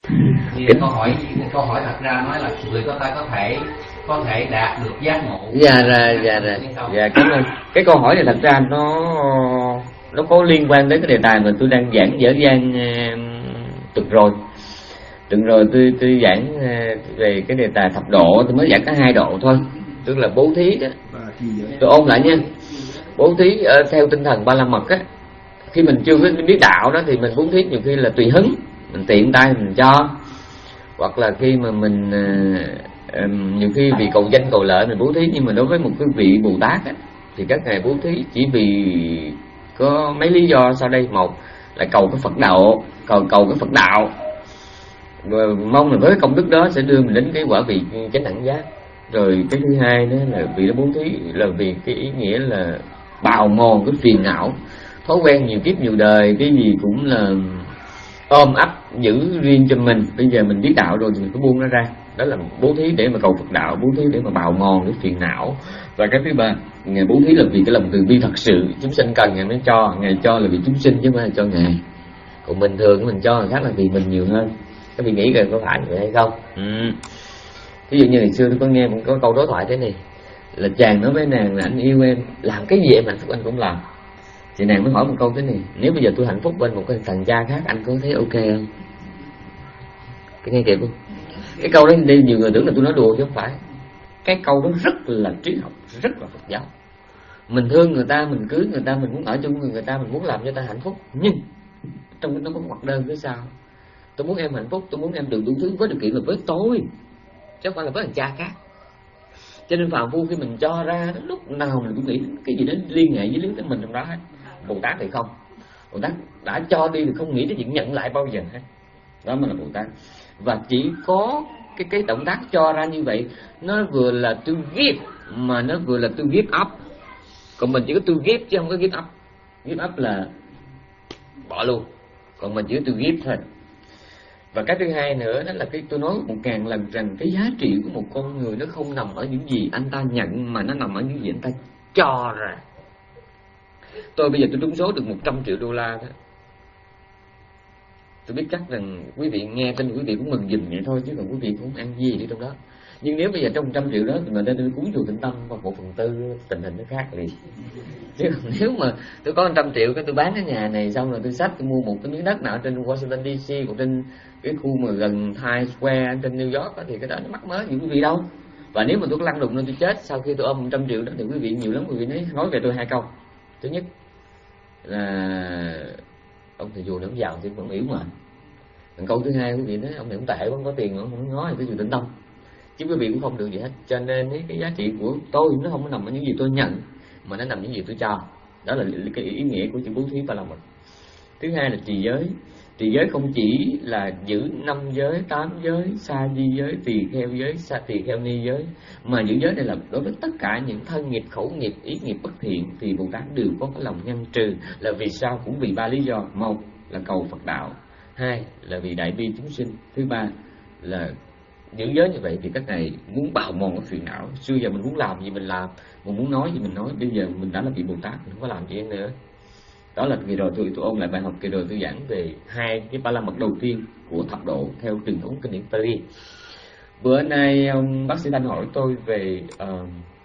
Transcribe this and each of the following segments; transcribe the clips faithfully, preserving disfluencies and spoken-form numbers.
Thì câu hỏi câu hỏi thật ra nói là người có ta có thể có thể đạt được giác ngộ. Dạ rồi, dạ rồi. Dạ cảm ơn. Cái câu hỏi này thật ra nó nó có liên quan đến cái đề tài mà tôi đang giảng dở dang tuần rồi. Tuần rồi tôi tôi giảng về cái đề tài thập độ, tôi mới giảng có hai độ thôi, tức là bố thí đó. Tôi ôn lại nha. Bố thí uh, theo tinh thần ba la mật á, khi mình chưa biết đạo đó thì mình bố thí nhiều khi là tùy hứng, mình tiện tay mình cho, hoặc là khi mà mình uh, um, nhiều khi vì cầu danh cầu lợi mình bố thí. Nhưng mà đối với một cái vị Bồ Tát á, thì các ngài bố thí chỉ vì có mấy lý do sau đây. Một là cầu cái Phật đạo, cầu cầu cái Phật đạo, rồi mong là với công đức đó sẽ đưa mình đến cái quả vị chánh đẳng giác. Rồi cái thứ hai đó là vì nó bố thí là vì cái ý nghĩa là bào mòn cái phiền não, thói quen nhiều kiếp nhiều đời, cái gì cũng là ôm ấp giữ riêng cho mình. Bây giờ mình biết đạo rồi thì mình phải buông nó ra. Đó là bố thí để mà cầu Phật đạo, bố thí để mà bào mòn cái phiền não. Và cái thứ ba, ngài bố thí là vì cái lòng từ bi thật sự, chúng sinh cần ngài mới cho. Ngài cho là vì chúng sinh chứ không phải là cho ngài. Còn bình thường mình cho người khác là vì mình nhiều hơn. Các vị nghĩ coi có phải vậy hay không? Ừ. Ví dụ như ngày xưa tôi có nghe một có câu đối thoại thế này, là chàng nói với nàng là anh yêu em, làm cái gì em hạnh phúc anh cũng làm. Thì nàng mới hỏi một câu thế này: nếu bây giờ tôi hạnh phúc bên một cái thằng cha khác, anh có thấy ok không? Cái nghe kịp không? Cái câu đó đi nhiều người tưởng là tôi nói đùa chứ không phải. Cái câu đó rất là triết học, rất là Phật giáo. Mình thương người ta, mình cưới người ta, mình muốn ở chung với người ta, mình muốn làm cho người ta hạnh phúc, nhưng trong cái nó có mặt đơn phía sau. Tôi muốn em hạnh phúc, tôi muốn em được đủ thứ với điều kiện là với tôi, chứ không phải là với thằng cha khác. Cho nên phàm phu khi mình cho ra, lúc nào mình cũng nghĩ cái gì đến liên hệ với lý tới mình trong đó hết. Bồ Tát thì không. Bồ Tát đã cho đi thì không nghĩ tới chuyện nhận lại bao giờ hết. Đó mới là Bồ Tát. Và chỉ có cái cái động tác cho ra như vậy, nó vừa là to give mà nó vừa là to give up. Còn mình chỉ có to give chứ không có give up. Give up là bỏ luôn, còn mình chỉ có to give thôi. Và cái thứ hai nữa đó là cái tôi nói một ngàn lần rằng cái giá trị của một con người nó không nằm ở những gì anh ta nhận, mà nó nằm ở những gì anh ta cho ra. Tôi bây giờ tôi trúng số được một trăm triệu đô la đó, tôi biết chắc rằng quý vị nghe tin quý vị cũng mừng giùm vậy thôi, chứ còn quý vị cũng không ăn gì đi trong đó. Nhưng nếu bây giờ trong một trăm triệu đó thì mình nên cúng chùa Tịnh Tâm, và một phần tư tình hình nó khác liền. Chứ nếu mà tôi có một trăm triệu cái tôi bán cái nhà này xong rồi tôi xách tôi mua một cái miếng đất nào trên Washington đê xê hoặc trên cái khu mà gần Times Square trên New York đó, thì cái đó nó mắc mớ gì quý vị đâu. Và nếu mà tôi có lăn đùng nên tôi chết sau khi tôi ôm một trăm triệu đó thì quý vị nhiều lắm quý vị nói nói về tôi hai câu. Thứ nhất là ông thầy chùa này ông giàu thì vẫn yếu mà. Còn câu thứ hai quý vị nói ông này cũng tệ, không có tiền ông không nói thì chùa Tịnh Tâm, chứ quý vị cũng không được gì hết. Cho nên cái giá trị của tôi nó không có nằm ở những gì tôi nhận, mà nó nằm ở những gì tôi cho. Đó là cái ý nghĩa của chữ bố thí ba la mật. Thứ hai là trì giới. Trì giới không chỉ là giữ năm giới, tám giới, sa di giới, tỳ kheo giới, sa tỳ kheo ni giới, mà giữ giới này là đối với tất cả những thân nghiệp, khẩu nghiệp, ý nghiệp bất thiện thì Bồ Tát đều có cái lòng ngăn trừ. Là vì sao? Cũng vì ba lý do. Một là cầu Phật đạo, hai là vì đại bi chúng sinh, thứ ba là giữ giới như vậy thì các ngài muốn bào mòn cái phiền não. Xưa giờ mình muốn làm gì mình làm, mình muốn nói gì mình nói. Bây giờ mình đã là vị Bồ Tát, mình không có làm gì nữa. Đó là kỳ rồi tôi tôi ôn lại bài học kỳ rồi tôi giảng về hai cái ba la mật đầu tiên của thập độ theo truyền thống kinh điển Pali. Bữa nay ông bác sĩ Thanh hỏi tôi về uh,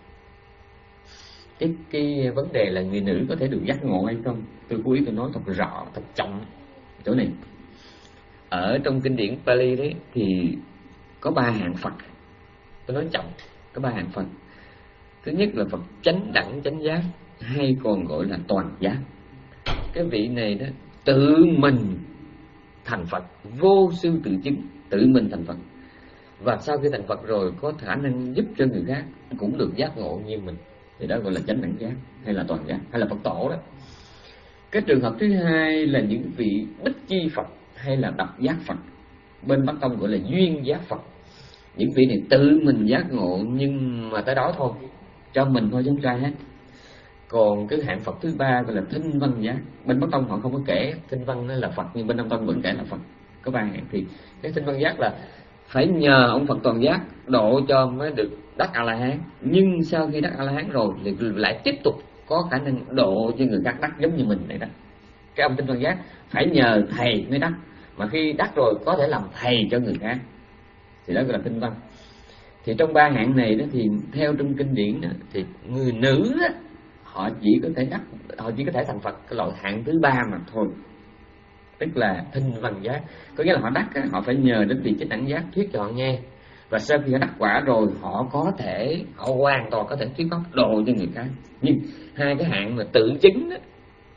cái cái vấn đề là người nữ có thể được giác ngộ hay không. Tôi cố ý tôi nói thật rõ, thật trọng chỗ này. Ở trong kinh điển Pali đấy thì có ba hạng Phật. Tôi nói trọng, có ba hạng Phật. Thứ nhất là Phật chánh đẳng chánh giác, hay còn gọi là toàn giác. Cái vị này đó tự mình thành Phật, vô sư tự chứng, tự mình thành Phật. Và sau khi thành Phật rồi có khả năng giúp cho người khác cũng được giác ngộ như mình, thì đó gọi là chánh đẳng giác hay là toàn giác, hay là Phật tổ đó. Cái trường hợp thứ hai là những vị bích chi Phật hay là độc giác Phật, bên Bắc Tông gọi là duyên giác Phật. Những vị này tự mình giác ngộ nhưng mà tới đó thôi, cho mình thôi chứ không cho ai hết. Còn cái hạng Phật thứ ba gọi là thinh văn giác. Bên Bắc Tông họ không có kể thinh văn là Phật, nhưng bên Nam Tông vẫn kể là Phật. Có ba hạng. Thì cái thinh văn giác là phải nhờ ông Phật toàn giác độ cho mới được đắc A La Hán. Nhưng sau khi đắc A La Hán rồi thì lại tiếp tục có khả năng độ cho người khác đắc giống như mình này đó. Cái ông thinh văn giác phải nhờ thầy mới đắc, mà khi đắc rồi có thể làm thầy cho người khác, thì đó gọi là tinh văn. Thì trong ba hạng này đó, thì theo trong kinh điển đó, thì người nữ đó, họ chỉ có thể đắc, họ chỉ có thể thành Phật cái loại hạng thứ ba mà thôi, tức là thinh văn giác. Có nghĩa là họ đắc, họ phải nhờ đến vị chánh đẳng giác thuyết cho họ nghe, và sau khi họ đắc quả rồi, họ có thể, họ hoàn toàn có thể thuyết pháp độ cho người khác. Nhưng hai cái hạng mà tự chứng đó,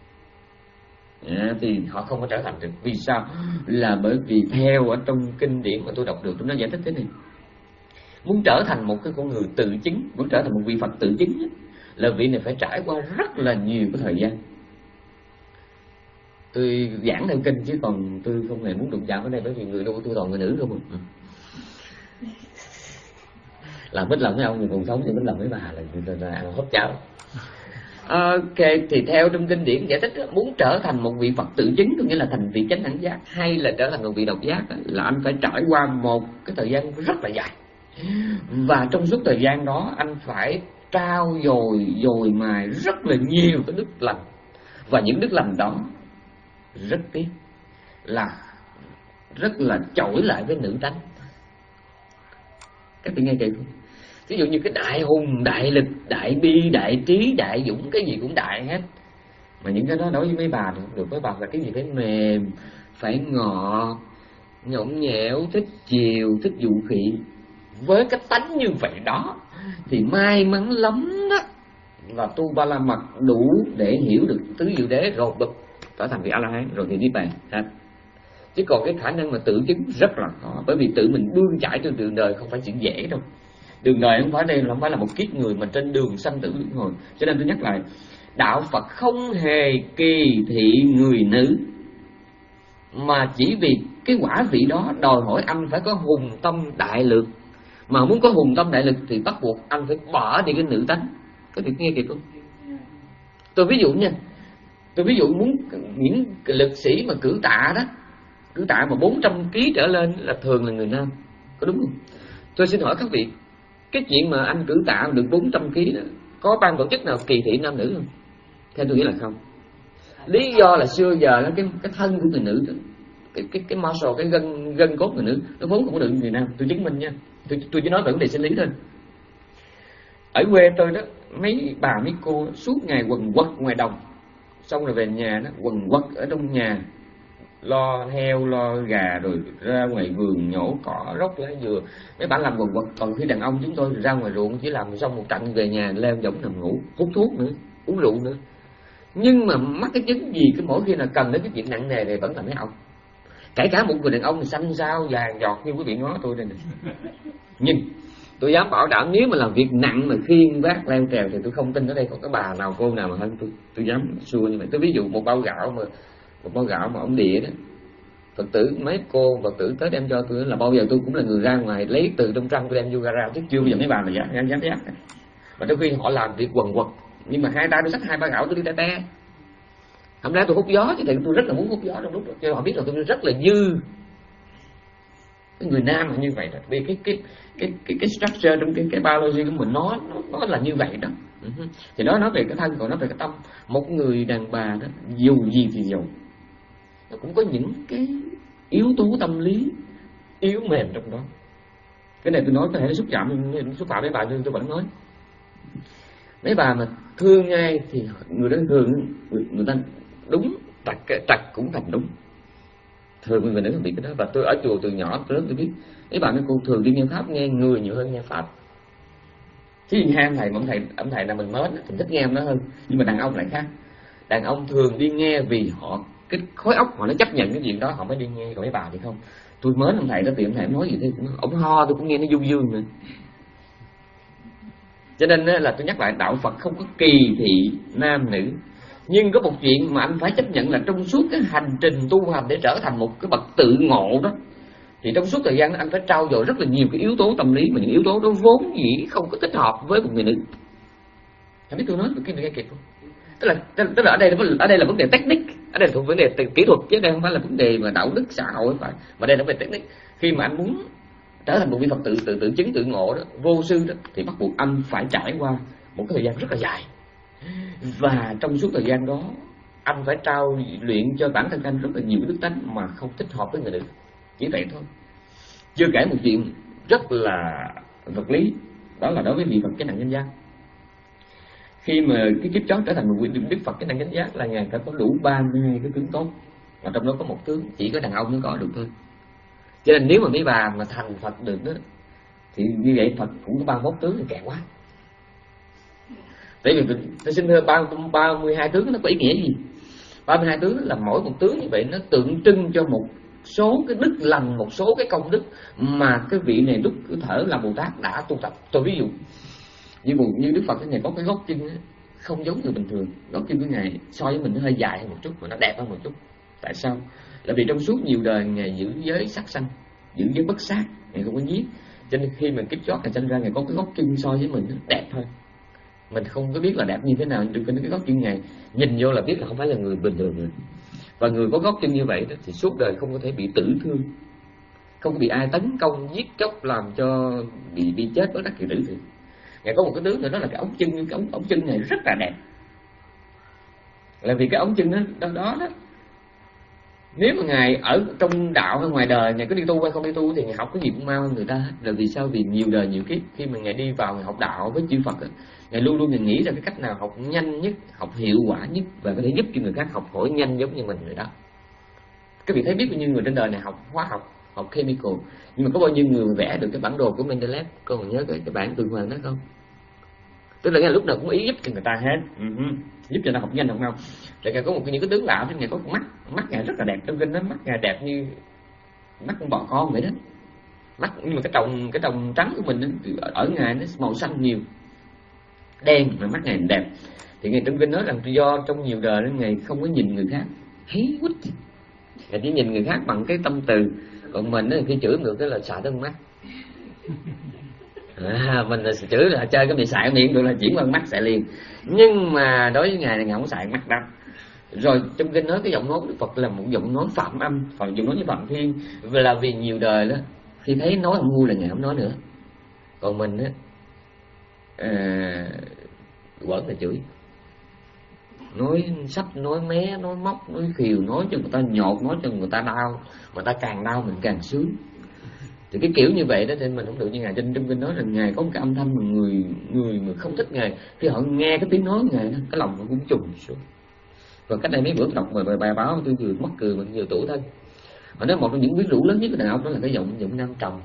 à, thì họ không có trở thành được. Vì sao? Là bởi vì theo ở trong kinh điển mà tôi đọc được, tôi nó giải thích thế này: muốn trở thành một cái con người tự chứng, muốn trở thành một vị Phật tự chứng đó, là vị này phải trải qua rất là nhiều cái thời gian. Tôi giảng theo kinh chứ còn tôi không hề muốn đụng chạm ở đây, bởi vì người đâu của tôi toàn người nữ không à. Làm mít lòng mấy ông người còn sống thì mít lòng mấy bà là, là, là hốt cháo. Ok, thì theo trong kinh điển giải thích đó, muốn trở thành một vị Phật tự chứng, có nghĩa là thành vị chánh đẳng giác, hay là trở thành một vị độc giác, là anh phải trải qua một cái thời gian rất là dài. Và trong suốt thời gian đó anh phải trao dồi dồi mài rất là nhiều cái đức lành. Và những đức lành đó rất tiếc là rất là chổi lại với nữ tánh. Các bạn nghe kịp không? Ví dụ như cái đại hùng, đại lực, đại bi, đại trí, đại dũng, cái gì cũng đại hết. Mà những cái đó đối với mấy bà thì không được. Mấy bà là cái gì phải mềm, phải ngọt, nhõng nhẽo, thích chiều, thích dụ khị. Với cái tánh như vậy đó thì may mắn lắm đó là tu Ba La Mật đủ để hiểu được tứ diệu đế rồi bực trở thành vị A La Hán rồi thì niết bàn. Chứ còn cái khả năng mà tự chứng rất là khó, bởi vì tự mình bươn chải trên đường đời không phải chuyện dễ đâu. Đường đời không phải đây, không phải là một kiếp người mà trên đường sanh tử luân hồi. Cho nên tôi nhắc lại, đạo Phật không hề kỳ thị người nữ, mà chỉ vì cái quả vị đó đòi hỏi anh phải có hùng tâm đại lực. Mà muốn có hùng tâm đại lực thì bắt buộc anh phải bỏ đi cái nữ tánh. Có thể nghe kịp không? Tôi ví dụ nha, tôi ví dụ muốn những lực sĩ mà cử tạ đó, cử tạ mà bốn trăm ký trở lên là thường là người nam, có đúng không? Tôi xin hỏi các vị, cái chuyện mà anh cử tạ được bốn trăm ký đó, có ban tổ chức nào kỳ thị nam nữ không? Theo tôi nghĩ là không. Lý do là xưa giờ là cái cái thân của người nữ đó, cái cái cái muscle, cái gân gân cốt người nữ nó vốn không có được người nam. Tôi chứng minh nha. Tôi tôi chỉ nói về vấn đề sinh lý thôi. Ở quê tôi đó, mấy bà mấy cô suốt ngày quần quật ngoài đồng, xong rồi về nhà đó quần quật ở trong nhà, lo heo lo gà, rồi ra ngoài vườn nhổ cỏ róc lá dừa. Mấy bạn làm quần quật. Còn khi đàn ông chúng tôi ra ngoài ruộng chỉ làm xong một trận về nhà leo võng nằm ngủ, hút thuốc nữa, uống rượu nữa. Nhưng mà mắc cái chứng gì cái mỗi khi là cần đến cái chuyện nặng nề này vẫn là mấy ông. Kể cả một người đàn ông xanh xao vàng giọt như quý vị ngó tôi đây này. Nhưng tôi dám bảo đảm nếu mà làm việc nặng mà khiêng vác leo trèo thì tôi không tin ở đây có cái bà nào cô nào mà hơn tôi. Tôi dám xua như vậy. Tôi ví dụ một bao gạo mà một bao gạo mà ông địa đó, Phật tử mấy cô Phật tử tới đem cho tôi là bao giờ tôi cũng là người ra ngoài lấy từ trong trăng tôi đem vô gara, chứ chưa bao giờ mấy bà mà dám dám dám dám. Và đôi khi họ làm việc quần quật, nhưng mà hai tay tôi xách hai bao gạo tôi đi te te. Hôm nay tôi hút gió chứ thì tôi rất là muốn hút gió trong lúc đó, cho họ biết là tôi rất là dư. Cái người nam là như vậy đó, vì cái cái cái cái cái structure trong cái cái biology của mình nó nó, nó là như vậy đó. Uh-huh. Thì nó nói về cái thân, còn nói về cái tâm. Một người đàn bà đó dù gì thì dù nó cũng có những cái yếu tố tâm lý yếu mềm trong đó. Cái này tôi nói có thể nó xúc chạm, xúc phạm mấy bà nhưng tôi vẫn nói. Mấy bà mà thương ai thì người đó thường người, người ta đúng, trật trật cũng thành đúng. Thường người nữ không bị cái đó. Và tôi ở chùa từ nhỏ tới lớn tôi biết mấy bà mấy cô thường đi nghe pháp nghe người nhiều hơn nghe pháp. Chứ hai ông thầy mà ông thầy ông thầy là mình mến thì thích nghe ông đó hơn. Nhưng mà đàn ông lại khác. Đàn ông thường đi nghe vì họ cái khối óc họ nó chấp nhận cái chuyện đó họ mới đi nghe, còn mấy bà thì không. Tôi mến ông thầy đó thì ông thầy nói gì thế cũng ông ho tôi cũng nghe nó du dương nữa. Cho nên là tôi nhắc lại, đạo Phật không có kỳ thị nam nữ. Nhưng có một chuyện mà anh phải chấp nhận là trong suốt cái hành trình tu hành để trở thành một cái bậc tự ngộ đó, thì trong suốt thời gian đó anh phải trau dồi rất là nhiều cái yếu tố tâm lý, mà những yếu tố đó vốn dĩ không có thích hợp với một người nữ. Anh biết tôi nói cái này kịp không? Tức là tức là ở đây ở đây là vấn đề technique, ở đây là thuộc vấn đề kỹ thuật chứ đây không phải là vấn đề mà đạo đức xã hội phải, mà đây là vấn đề technique. Khi mà anh muốn trở thành một vị Phật tự tự tự chứng tự ngộ đó, vô sư đó, thì bắt buộc anh phải trải qua một cái thời gian rất là dài. Và trong suốt thời gian đó anh phải trao luyện cho bản thân anh rất là nhiều đức tánh mà không thích hợp với người nữ, chỉ vậy thôi. Chưa kể một chuyện rất là vật lý, đó là đối với vị Phật cái nặng chánh giác. Khi mà cái kiếp chót trở thành một vị Đức Phật cái nặng chánh giác là ngài phải có đủ ba mươi hai cái tướng tốt, mà trong đó có một tướng chỉ có đàn ông mới có được thôi. Cho nên nếu mà mấy bà mà thành Phật được đó thì như vậy Phật cũng có ba mươi mốt tướng thì kẹt quá. Tại vì tôi xin thưa ba mươi hai tướng nó có ý nghĩa gì? ba mươi hai tướng là mỗi một tướng như vậy nó tượng trưng cho một số cái đức lành, một số cái công đức mà cái vị này lúc thở làm Bồ Tát đã tu tập. Tôi ví dụ như như Đức Phật cái này có cái gót chân không giống người bình thường, gót chân của ngài so với mình nó hơi dài hơn một chút mà nó đẹp hơn một chút. Tại sao? Là vì trong suốt nhiều đời ngài giữ giới sát sanh, giữ giới bất sát, ngài không có giết, cho nên khi mà kiếp chót ngài sinh ra ngài có cái gót chân so với mình nó đẹp hơn. Mình không có biết là đẹp như thế nào, nhưng cái gót chân ngài nhìn vô là biết là không phải là người bình thường nữa. Và người có gót chân như vậy đó thì suốt đời không có thể bị tử thương, không có bị ai tấn công giết chóc làm cho bị bị chết với đắc kỳ tử thì. Ngài có một cái tướng nữa, đó là cái ống chân, cái ống, ống chân này rất là đẹp. Là vì cái ống chân đó đó, đó đó nếu mà ngài ở trong đạo hay ngoài đời, ngài có đi tu hay không đi tu thì ngài học cái gì cũng mau hơn người ta hết. Là vì sao? Vì nhiều đời nhiều kiếp khi mà ngài đi vào ngài học đạo với chư Phật đó, ngài luôn luôn ngài nghĩ ra cái cách nào học nhanh nhất, học hiệu quả nhất và có thể giúp cho người khác học hỏi nhanh giống như mình rồi đó. Các vị thấy biết bao nhiêu người trên đời này học hóa học, học chemical, nhưng mà có bao nhiêu người vẽ được cái bản đồ của Mendeleev? Cô còn nhớ cái, cái bản tuần hoàn đó không? Tức là lúc nào cũng ý giúp cho người ta hết, uh-huh. giúp cho nó học nhanh học mau. Rồi ngài có một những cái tướng lạ, ngài có một mắt, mắt ngài rất là đẹp, trong kinh đó mắt ngài đẹp như mắt con bò con vậy đó. Mắt nhưng mà cái tròng cái tròng trắng của mình đó, ở ngài nó màu xanh nhiều, đen mà mắt ngài đẹp. Thì ngài trong kinh nói rằng do trong nhiều đời đó ngài không có nhìn người khác, thấy quýt, ngài chỉ nhìn người khác bằng cái tâm từ, còn mình đó, khi chửi ngược cái là xài tới con mắt. À, mình là chửi là chơi cái bị xài miệng được là chuyển qua mắt xài liền. Nhưng mà đối với ngài này ngài không xài mắt đâu. Rồi trong kinh nói cái giọng nói của Đức Phật là một giọng nói phạm âm, còn giọng nói như phạm thiên, là vì nhiều đời đó khi thấy nói không vui là ngài không nói nữa. Còn mình á à, quẩn là chửi, nói sách, nói mé, nói móc, nói khiều, nói cho người ta nhột, nói cho người ta đau, người ta càng đau mình càng sướng. Thì cái kiểu như vậy đó thì mình không được như ngài. Trên trong kinh nói là ngài có một cái âm thanh mà người người mà không thích ngài khi họ nghe cái tiếng nói của ngài đó, cái lòng nó cũng trùng xuống. Và cách đây mấy bữa đọc bài bài báo tôi vừa mắc cười mà vừa tủi thân. Họ nói một trong những quyến rũ lớn nhất của đàn ông đó là cái giọng giọng nam trầm.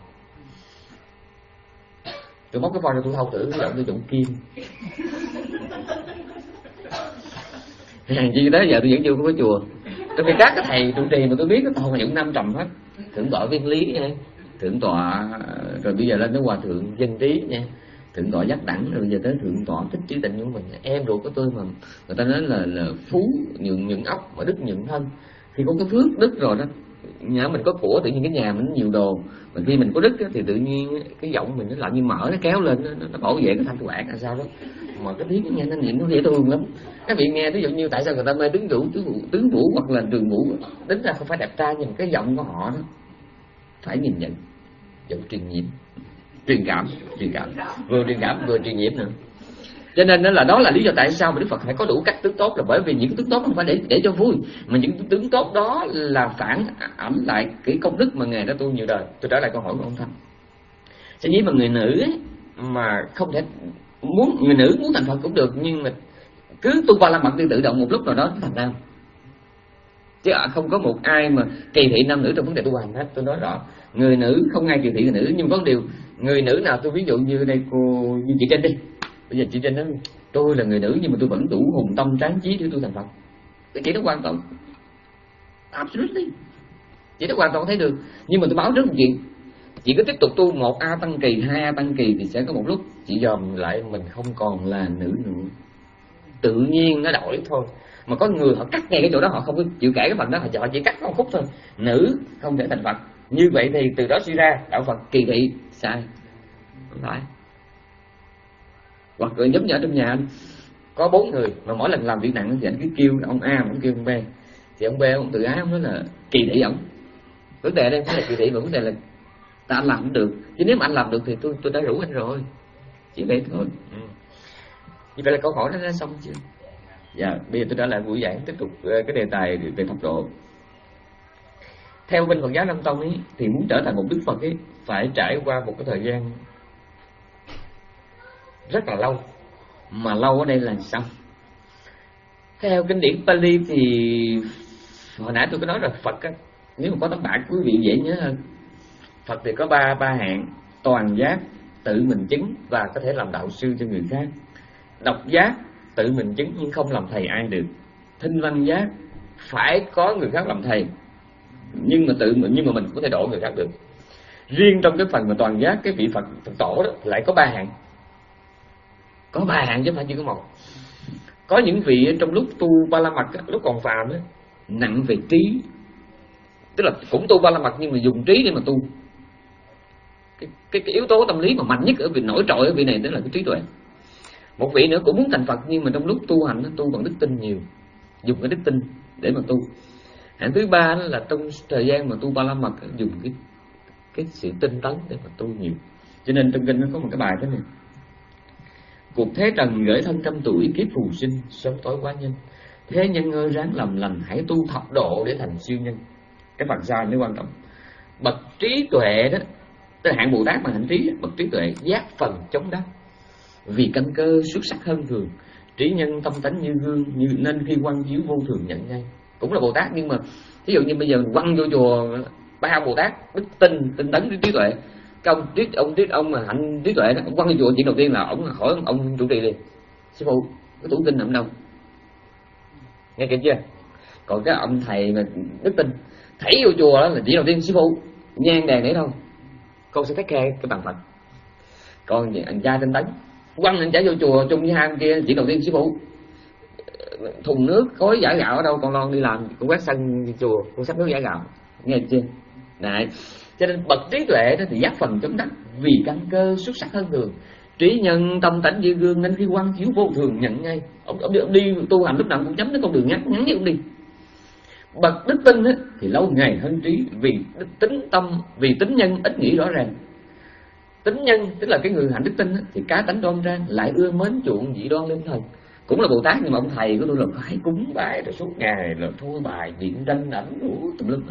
Tôi móc cái phone ra tôi thâu thử cái giọng tôi giọng kim. Hàng chi tới giờ tôi vẫn chưa có cái chùa. Trong khi các cái thầy trụ trì mà tôi biết cái toàn là giọng nam trầm hết. Thượng tọa Viên Lý nha, thượng tọa rồi bây giờ lên tới hòa thượng Dân Trí nha, thượng tọa Giác Đẳng, rồi bây giờ tới thượng tọa Thích Trí Tịnh của mình. Em ruột của tôi mà người ta nói là là phú nhượng nhượng ốc mà đức nhượng thân. Khi có cái phước đức rồi đó, nhà mình có của tự nhiên cái nhà mình nhiều đồ, mà khi mình có đức đó, thì tự nhiên cái giọng mình nó lại như mở nó kéo lên, nó, nó bảo vệ cái thanh quản là sao đó. Mà cái tiếng nghe nó nhìn nó dễ thương lắm. Các vị nghe ví dụ như tại sao người ta mê tướng vũ tướng vũ, tướng vũ hoặc là trường vũ, tính ra không phải đẹp trai nhưng cái giọng của họ đó phải nhìn nhận, giọng truyền nhiễm, truyền cảm, truyền cảm, vừa truyền cảm vừa truyền nhiễm nữa. Cho nên đó là đó là lý do tại sao mà Đức Phật phải có đủ cách tướng tốt, là bởi vì những cái tướng tốt không phải để để cho vui, mà những tướng tốt đó là phản ảnh lại cái công đức mà ngài đã tu nhiều đời. Tôi trả lại câu hỏi của ông Thanh. Sẽ nghĩ mà người nữ ấy, mà không thể muốn người nữ muốn thành Phật cũng được, nhưng mà cứ tu ba la mật tự động một lúc nào đó thành nam, chứ không có một ai mà kỳ thị nam nữ trong vấn đề tu hành hết. Tôi nói rõ, người nữ không ai kỳ thị người nữ, nhưng có điều người nữ nào tôi ví dụ như đây cô như chị Trinh đi, bây giờ chị Trinh nói tôi là người nữ nhưng mà tôi vẫn đủ hùng tâm tráng trí để tôi thành Phật, cái chị đó hoàn toàn absolutely, chị đó hoàn toàn thấy được. Nhưng mà tôi báo trước một chuyện, chị cứ tiếp tục tu một A tăng kỳ, hai A tăng kỳ thì sẽ có một lúc chị dòm lại mình không còn là nữ nữa, tự nhiên nó đổi thôi. Mà có người họ cắt ngay cái chỗ đó, họ không có chịu kể cái phần đó, họ chỉ cắt một khúc thôi. Nữ không thể thành Phật, như vậy thì từ đó suy ra đạo Phật kỳ thị, sai, không phải. Hoặc là giống như ở trong nhà anh có bốn người mà mỗi lần làm việc nặng thì anh cứ kêu ông A, ông kêu ông B, thì ông B ông tự ái ông nói là kỳ thị ổng. Vấn đề đây không phải là kỳ thị mà vấn đề là ta anh làm không được, chứ nếu mà anh làm được thì tôi tôi đã rủ anh rồi, chỉ vậy thôi. Ừ. Như vậy là câu hỏi đó đã xong chưa? Dạ, bây giờ tôi trở lại buổi giảng tiếp tục cái đề tài về thập độ. Theo bên Phật giáo Nam Tông ấy, thì muốn trở thành một Đức Phật ấy phải trải qua một cái thời gian rất là lâu. Mà lâu ở đây là sao? Theo kinh điển Pali thì hồi nãy tôi có nói là Phật á, nếu mà có tấm bảng quý vị dễ nhớ hơn. Phật thì có ba ba hạng: toàn giác, tự mình chứng và có thể làm đạo sư cho người khác; độc giác, tự mình chứng nhưng không làm thầy ai được; thinh văn giác, phải có người khác làm thầy nhưng mà tự mình nhưng mà mình có thể độ người khác được. Riêng trong cái phần mà toàn giác, cái vị Phật, Phật tổ đó lại có ba hạng. Có ba hạng chứ không phải chỉ có một. Có những vị trong lúc tu ba la mật, lúc còn phàm đó, nặng về trí, tức là cũng tu ba la mật nhưng mà dùng trí để mà tu. Cái, cái, cái yếu tố tâm lý mà mạnh nhất ở vị nổi trội ở vị này đó là cái trí tuệ. Một vị nữa cũng muốn thành Phật nhưng mà trong lúc tu hành nó tu bằng đức tin nhiều, dùng cái đức tin để mà tu. Hạng thứ ba đó là trong thời gian mà tu ba la mật dùng cái cái sự tinh tấn để mà tu nhiều. Cho nên trong kinh nó có một cái bài thế này: cuộc thế trần gửi thân trăm tuổi, kiếp phù sinh sớm tối quá nhân. Thế nhân ơi ráng làm lành, hãy tu thập độ để thành siêu nhân. Cái phần sau mới quan trọng. Bậc trí tuệ đó, tức là hạng Bồ Tát mà hạnh trí, bậc trí tuệ giác phần chống đắc, vì căn cơ xuất sắc hơn thường. Trí nhân tâm tánh như gương, như nên khi quăng chiếu vô thường nhận ngay. Cũng là Bồ Tát nhưng mà ví dụ như bây giờ mình quăng vô chùa ba Bồ Tát đức tin, tinh tấn, trí tuệ. Cái ông trí ông trí ông mà hạnh trí tuệ đó, ông quăng vô chùa chuyện đầu tiên là ông hỏi ông trụ trì đi: sư phụ, cái tủ kinh nằm đâu? Nghe kịp chưa? Còn cái ông thầy mà đức tin thảy vô chùa đó là chuyện đầu tiên: sư phụ, nhang đèn để đâu? Con sẽ take care cái bằng Phật. Còn anh cha tinh tấn quăng anh trả vô chùa chung với hai anh kia, chuyện đầu tiên: sư phụ, thùng nước khối giả gạo ở đâu? Con lon đi làm, con quét sân chùa, con xách nước giả gạo. Nghe chưa? Đấy. Cho nên bậc trí tuệ đó thì giác phần chống đắc, vì căn cơ xuất sắc hơn thường. Trí nhân tâm tánh như gương, nên khi quăng chiếu vô thường nhận ngay. Ông, ông, đi, ông đi tu hành lúc nào cũng chấm đến con đường ngắn ngắn như ông đi. Bậc đức tin ấy, thì lâu ngày hơn trí, vì tính tâm, vì tính nhân ít nghĩ rõ ràng. Tính nhân tức là cái người hạnh đức tin ấy, thì cá tánh đoan trang, lại ưa mến chuộng dị đoan linh thần. Cũng là Bồ Tát nhưng mà ông thầy của tôi là phải cúng bái rồi suốt ngày là thua bài điện tranh ảnh đủ tùm lum.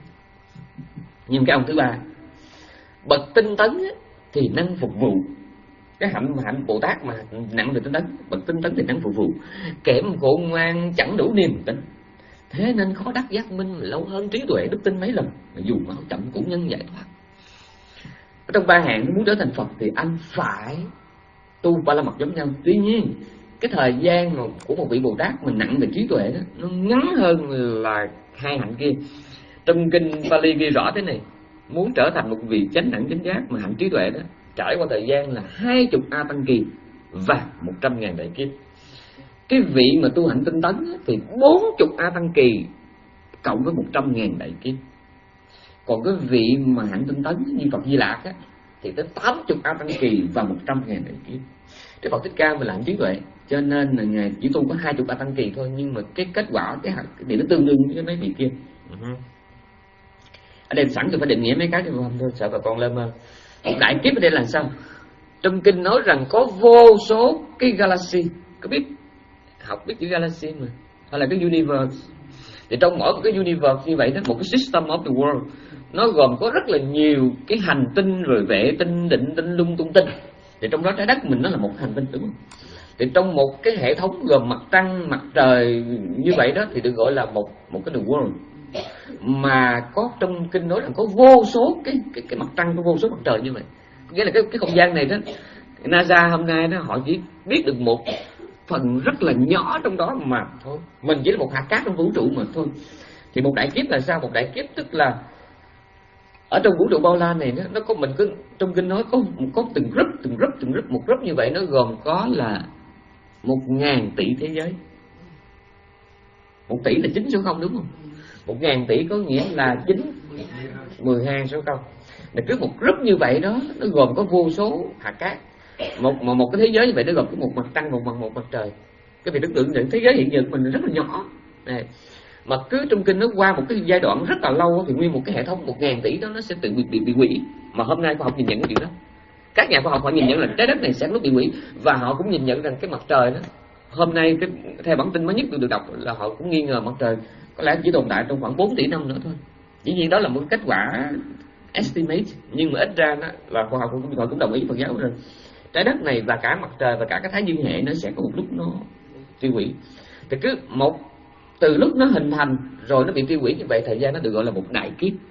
Nhưng cái ông thứ ba, bậc tinh tấn ấy, thì năng phục vụ. Cái hạnh mà hạnh Bồ Tát mà nặng về tinh tấn, bậc tinh tấn thì năng phục vụ. Kẻm khôn ngoan chẳng đủ niềm tin, thế nên khó đắc giác minh, lâu hơn trí tuệ đức tin mấy lần. Dù mau chậm cũng nhân giải thoát. Ở trong ba hạng muốn trở thành Phật thì anh phải tu ba la mật giống nhau. Tuy nhiên cái thời gian mà của một vị Bồ Tát mình nặng về trí tuệ đó, nó ngắn hơn là hai hạnh kia. Trong kinh Pali ghi rõ thế này: muốn trở thành một vị chánh đẳng chánh giác mà hạnh trí tuệ đó, trải qua thời gian là hai chục a tăng kỳ và một trăm ngàn đại kiếp. Cái vị mà tu hạnh tinh tấn thì bốn chục a tăng kỳ cộng với một trăm ngàn đại kiếp. Còn cái vị mà hạnh tinh tấn như Phật Di Lạc á, thì tới tám chục a tăng kỳ và một trăm ngàn đại kiếp. Cái Phật Thích Ca mình là hạnh trí tuệ, cho nên là ngài chỉ tu có hai chục a tăng kỳ thôi, nhưng mà cái kết quả cái hạnh thì nó tương đương với mấy vị kia. Uh-huh. Ở đây sẵn tôi phải định nghĩa mấy cái cho không thôi, sợ bà con lên mơ. Đại kiếp ở đây là sao? Trong kinh nói rằng có vô số cái galaxy, có biết học biết chữ galaxy mà, hay là cái universe. Thì trong mỗi một cái universe như vậy đó, một cái system of the world, nó gồm có rất là nhiều cái hành tinh rồi vệ tinh, định tinh, lung tung tinh. Thì trong đó trái đất mình nó là một hành tinh, đúng không? Thì trong một cái hệ thống gồm mặt trăng, mặt trời như vậy đó thì được gọi là một một cái the world. Mà có trong kinh nói rằng có vô số cái cái cái mặt trăng, có vô số mặt trời như vậy. Nghĩa là cái cái không gian này đó, NASA hôm nay đó họ chỉ biết được một phần rất là nhỏ trong đó mà thôi. Mình chỉ là một hạt cát trong vũ trụ mà thôi. Thì một đại kiếp là sao? Một đại kiếp tức là ở trong vũ trụ bao la này nó, nó có mình cứ trong kinh nói có có từng group, từng group, từng group, một group như vậy nó gồm có là một ngàn tỷ thế giới. Một tỷ là chín số không, đúng không? Một ngàn tỷ có nghĩa là chín mười hai số không. Là cứ một group như vậy đó, nó gồm có vô số hạt cát. Một một, một cái thế giới như vậy nó gồm có một mặt trăng, một mặt một mặt trời. Cái việc tưởng tượng đến thế giới hiện giờ của mình rất là nhỏ này. Mà cứ trong kinh nó qua một cái giai đoạn rất là lâu thì nguyên một cái hệ thống một ngàn tỷ đó nó sẽ tự bị bị, bị hủy. Mà hôm nay khoa học nhìn nhận cái chuyện đó. Các nhà khoa học họ nhìn nhận là trái đất này sẽ lúc bị hủy, và họ cũng nhìn nhận rằng cái mặt trời đó hôm nay cái theo bản tin mới nhất tôi được đọc là họ cũng nghi ngờ mặt trời có lẽ chỉ tồn tại trong khoảng bốn tỷ năm nữa thôi. Dĩ nhiên đó là một kết quả estimate, nhưng mà ít ra đó là khoa học cũng, cũng đồng ý Phật giáo rồi. Trái đất này và cả mặt trời và cả cái thái dương hệ nó sẽ có một lúc nó tiêu hủy. Thì cứ một từ lúc nó hình thành rồi nó bị tiêu hủy như vậy, thời gian nó được gọi là một đại kiếp.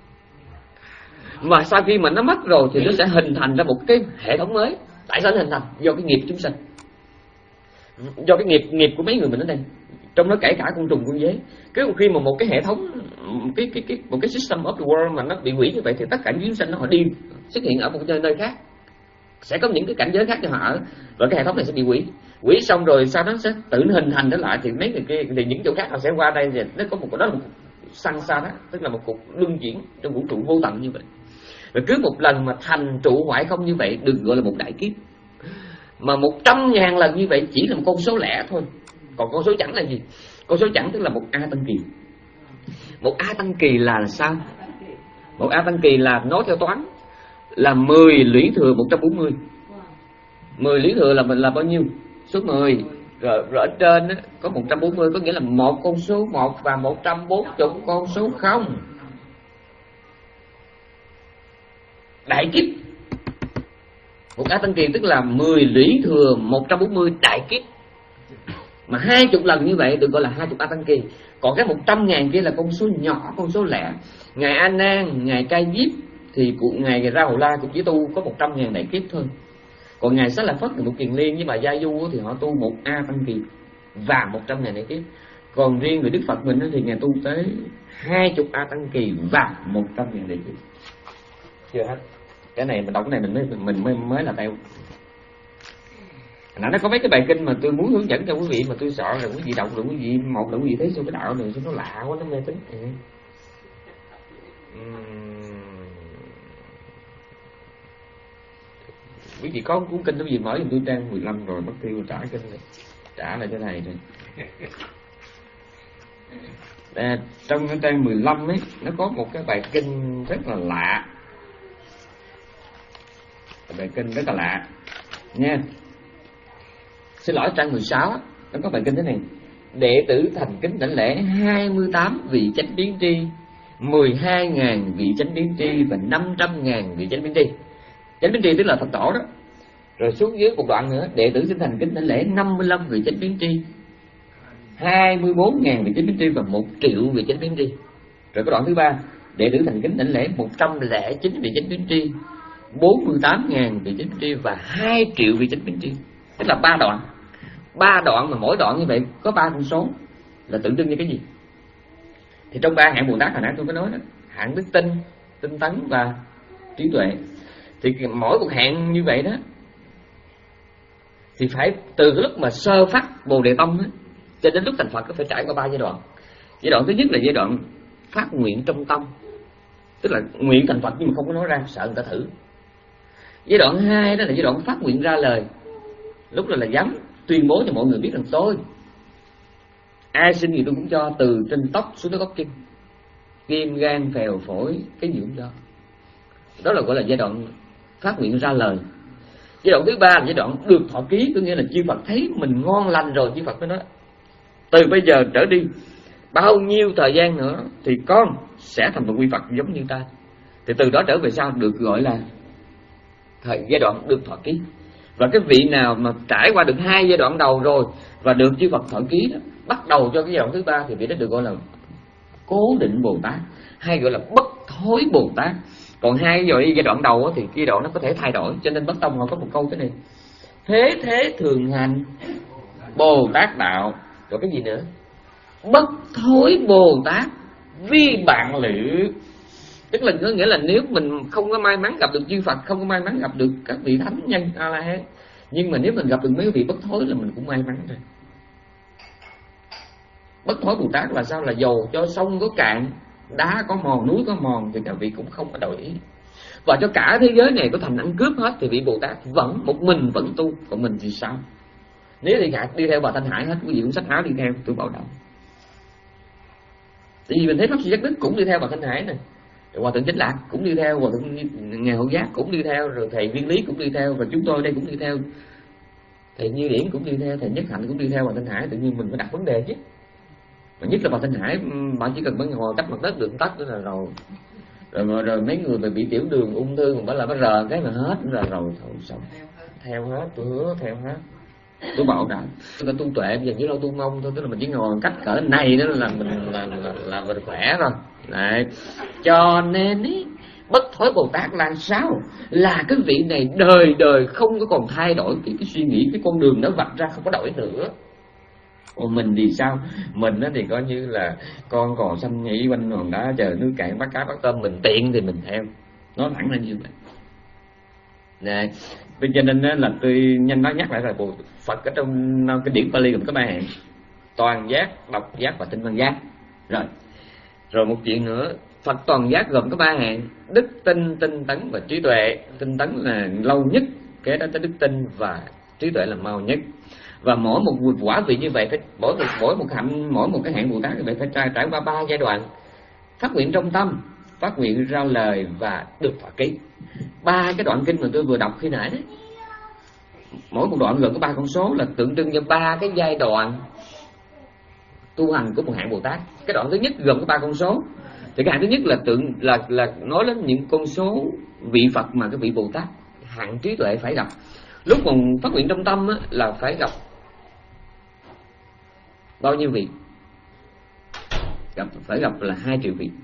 Mà sau khi mà nó mất rồi thì nó sẽ hình thành ra một cái hệ thống mới. Tại sao nó hình thành? Do cái nghiệp chúng sanh, do cái nghiệp nghiệp của mấy người mình ở đây, trong đó kể cả côn trùng con dế. Cứ khi mà một cái hệ thống, cái cái cái một cái system of the world mà nó bị hủy như vậy thì tất cả những chúng sanh nó họ đi xuất hiện ở một nơi nơi khác, sẽ có những cái cảnh giới khác cho họ ở, và cái hệ thống này sẽ bị hủy. Hủy xong rồi sau đó sẽ tự hình thành trở lại, thì mấy người kia thì những chỗ khác họ sẽ qua đây, thì nó có một cái đó là một sang xa đó, tức là một cuộc luân chuyển trong vũ trụ vô tận như vậy. Và cứ một lần mà thành trụ hoại không như vậy được gọi là một đại kiếp. Mà một trăm ngàn lần như vậy chỉ là một con số lẻ thôi. Còn con số chẵn là gì? Con số chẵn tức là một A tăng kỳ. Một A tăng kỳ là sao? Một A tăng kỳ là nói theo toán là mười lũy thừa một trăm bốn mươi. mười lũy thừa là mình là bao nhiêu? Số mười. Rồi, rồi ở trên đó, có một trăm bốn mươi, có nghĩa là một con số một và một trăm bốn mươi con số không. Đại kiếp. Một A tăng kỳ tức là mười lũy thừa một trăm bốn mươi đại kiếp. Mà hai chục lần như vậy được gọi là hai chục A tăng kỳ. Còn cái một trăm ngàn kia là con số nhỏ, con số lẻ. Ngài A Nan, ngài Ca Diếp thì của ngài Ra Hầu La cũng chỉ tu có một trăm ngàn đại kiếp thôi. Còn ngài Xá Lợi Phất thì một kiền liên với bà Gia Du thì họ tu một A tăng kỳ và một trăm ngàn đại kiếp. Còn riêng người Đức Phật mình thì ngài tu tới hai chục A tăng kỳ và một trăm ngàn đại kiếp. Chưa hết. Cái này mình đọc cái này mình mới mình mới mới là teo. Nó có mấy cái bài kinh mà tôi muốn hướng dẫn cho quý vị mà tôi sợ là quý vị đọc rồi quý vị một là quý vị thấy sao cái đạo này sao nó lạ quá, nó mê tín. Ừ. Uhm. Quý vị có cuốn kinh đó gì mở giùm tôi trang mười lăm rồi, mất tiêu trả kinh này. Trả lại cho thầy rồi. À, trong cái trang mười lăm ấy nó có một cái bài kinh rất là lạ. Bài kinh rất là lạ nha. Xin lỗi, trang mười sáu nó có bài kinh thế này: đệ tử thành kính đảnh lễ hai mươi tám vị chánh biến tri, mười hai ngàn vị chánh biến tri và năm trăm ngàn vị chánh biến tri. Chánh biến tri tức là Phật tổ đó. Rồi xuống dưới một đoạn nữa, đệ tử xin thành kính đảnh lễ năm mươi lăm vị chánh biến tri, hai mươi bốn ngàn vị chánh biến tri và một triệu vị chánh biến tri. Rồi cái đoạn thứ ba, đệ tử thành kính đảnh lễ một trăm lẻ chín vị chánh biến tri, bốn mươi tám ngàn vị chánh biến tri và hai triệu vị chánh biến tri. Tức là ba đoạn. Ba đoạn mà mỗi đoạn như vậy có ba con số là tượng trưng như cái gì? Thì trong ba hạng Bồ Tát hồi nãy tôi có nói đó, hạng đức tin, tinh tấn và trí tuệ. Thì mỗi một hạng như vậy đó thì phải từ cái lúc mà sơ phát Bồ Đề Tông đó, cho đến lúc thành Phật có phải trải qua ba giai đoạn. Giai đoạn thứ nhất là giai đoạn phát nguyện trong tâm, tức là nguyện thành Phật nhưng mà không có nói ra, sợ người ta thử. Giai đoạn hai đó là giai đoạn phát nguyện ra lời, lúc đó là dám tuyên bố cho mọi người biết rằng tôi ai xin gì tôi cũng cho, từ trên tóc xuống tới gốc chân, tim gan phèo phổi cái gì cũng cho. Đó là gọi là giai đoạn phát nguyện ra lời. Giai đoạn thứ ba là giai đoạn được thọ ký, có nghĩa là chư Phật thấy mình ngon lành rồi, chư Phật mới nói từ bây giờ trở đi bao nhiêu thời gian nữa thì con sẽ thành một quy Phật giống như ta. Thì từ đó trở về sau được gọi là thời giai đoạn được thọ ký. Và cái vị nào mà trải qua được hai giai đoạn đầu rồi và được chư Phật thọ ký đó, bắt đầu cho cái giai đoạn thứ ba thì vị đó được gọi là cố định Bồ Tát, hay gọi là bất thối Bồ Tát. Còn hai giai đoạn đầu thì giai đoạn nó có thể thay đổi, cho nên Bắc Tông họ có một câu thế này: thế thế thường hành Bồ Tát đạo. Rồi cái gì nữa? Bất thối Bồ Tát vi bạn lự. Tức là có nghĩa là nếu mình không có may mắn gặp được chư Phật, không có may mắn gặp được các vị thánh nhân A La Hán, nhưng mà nếu mình gặp được mấy vị bất thối là mình cũng may mắn rồi. Bất thối Bồ Tát là sao? Là dầu cho sông có cạn, đá có mòn, núi có mòn thì các vị cũng không có đổi ý. Và cho cả thế giới này có thành ăn cướp hết thì vị Bồ Tát vẫn một mình vẫn tu. Còn mình thì sao? Nếu thì Ngạc đi theo bà Thanh Hải hết, quý vị cũng xách áo đi theo, tôi bảo đảm. Tại vì mình thấy Pháp Sư Giác Đức cũng đi theo bà Thanh Hải này, Hòa Thượng Chánh Lạc cũng đi theo, Hòa Thượng Ngài Hậu Giác cũng đi theo, rồi thầy Viên Lý cũng đi theo, và chúng tôi đây cũng đi theo. Thầy Như Điển cũng đi theo, thầy Nhất Hạnh cũng đi theo bà Thanh Hải, tự nhiên mình phải đặt vấn đề chứ. Mà nhất là bà Thanh Hải, bà chỉ cần mới ngồi cách mặt đất đường tắt nữa là rồi. Rồi, rồi, rồi mấy người mà bị tiểu đường ung thư mà là nó rờ cái mà hết là rồi thôi xong. Theo hết, tôi hứa theo hết. Tôi bảo đảm tôi tu tuệ bây giờ như đâu tu mông thôi, tức là mình chỉ ngồi cách cỡ này đó là mình là là, là mình khỏe rồi. Đấy. Cho nên ý, Bất Thối Bồ Tát là sao? Là cái vị này đời đời không có còn thay đổi cái, cái suy nghĩ, cái con đường nó vạch ra không có đổi nữa. Còn mình thì sao? Mình thì coi như là con còn xăm nhĩ quanh hòn đá chờ nước cạn bắt cá bắt tôm, mình tiện thì mình theo. Nói thẳng là như vậy. Này, vì cho nên là tôi nhanh nói nhắc lại là Phật ở trong cái điển Pali gồm có ba hạng: toàn giác, độc giác và tinh văn giác. Rồi, rồi một chuyện nữa, Phật toàn giác gồm có ba hạng: đức tinh, tinh tấn và trí tuệ. Tinh tấn là lâu nhất, kế đó tới đức tinh, và trí tuệ là mau nhất. Và mỗi một quả vị như vậy phải mỗi một mỗi một hạnh mỗi một cái hạng Bồ Tát như vậy phải trải trải qua ba giai đoạn: phát nguyện trong tâm, phát nguyện ra lời và được thọ ký. Ba cái đoạn kinh mà tôi vừa đọc khi nãy đấy, mỗi một đoạn gồm có ba con số là tượng trưng cho ba cái giai đoạn tu hành của một hạng Bồ Tát. Cái đoạn thứ nhất gồm có ba con số, thì cái hạng thứ nhất là tượng là là nói đến những con số vị Phật mà cái vị Bồ Tát hạng trí tuệ phải gặp. Lúc mà phát nguyện trong tâm á, là phải gặp bao nhiêu vị? Gặp phải gặp là hai triệu vị.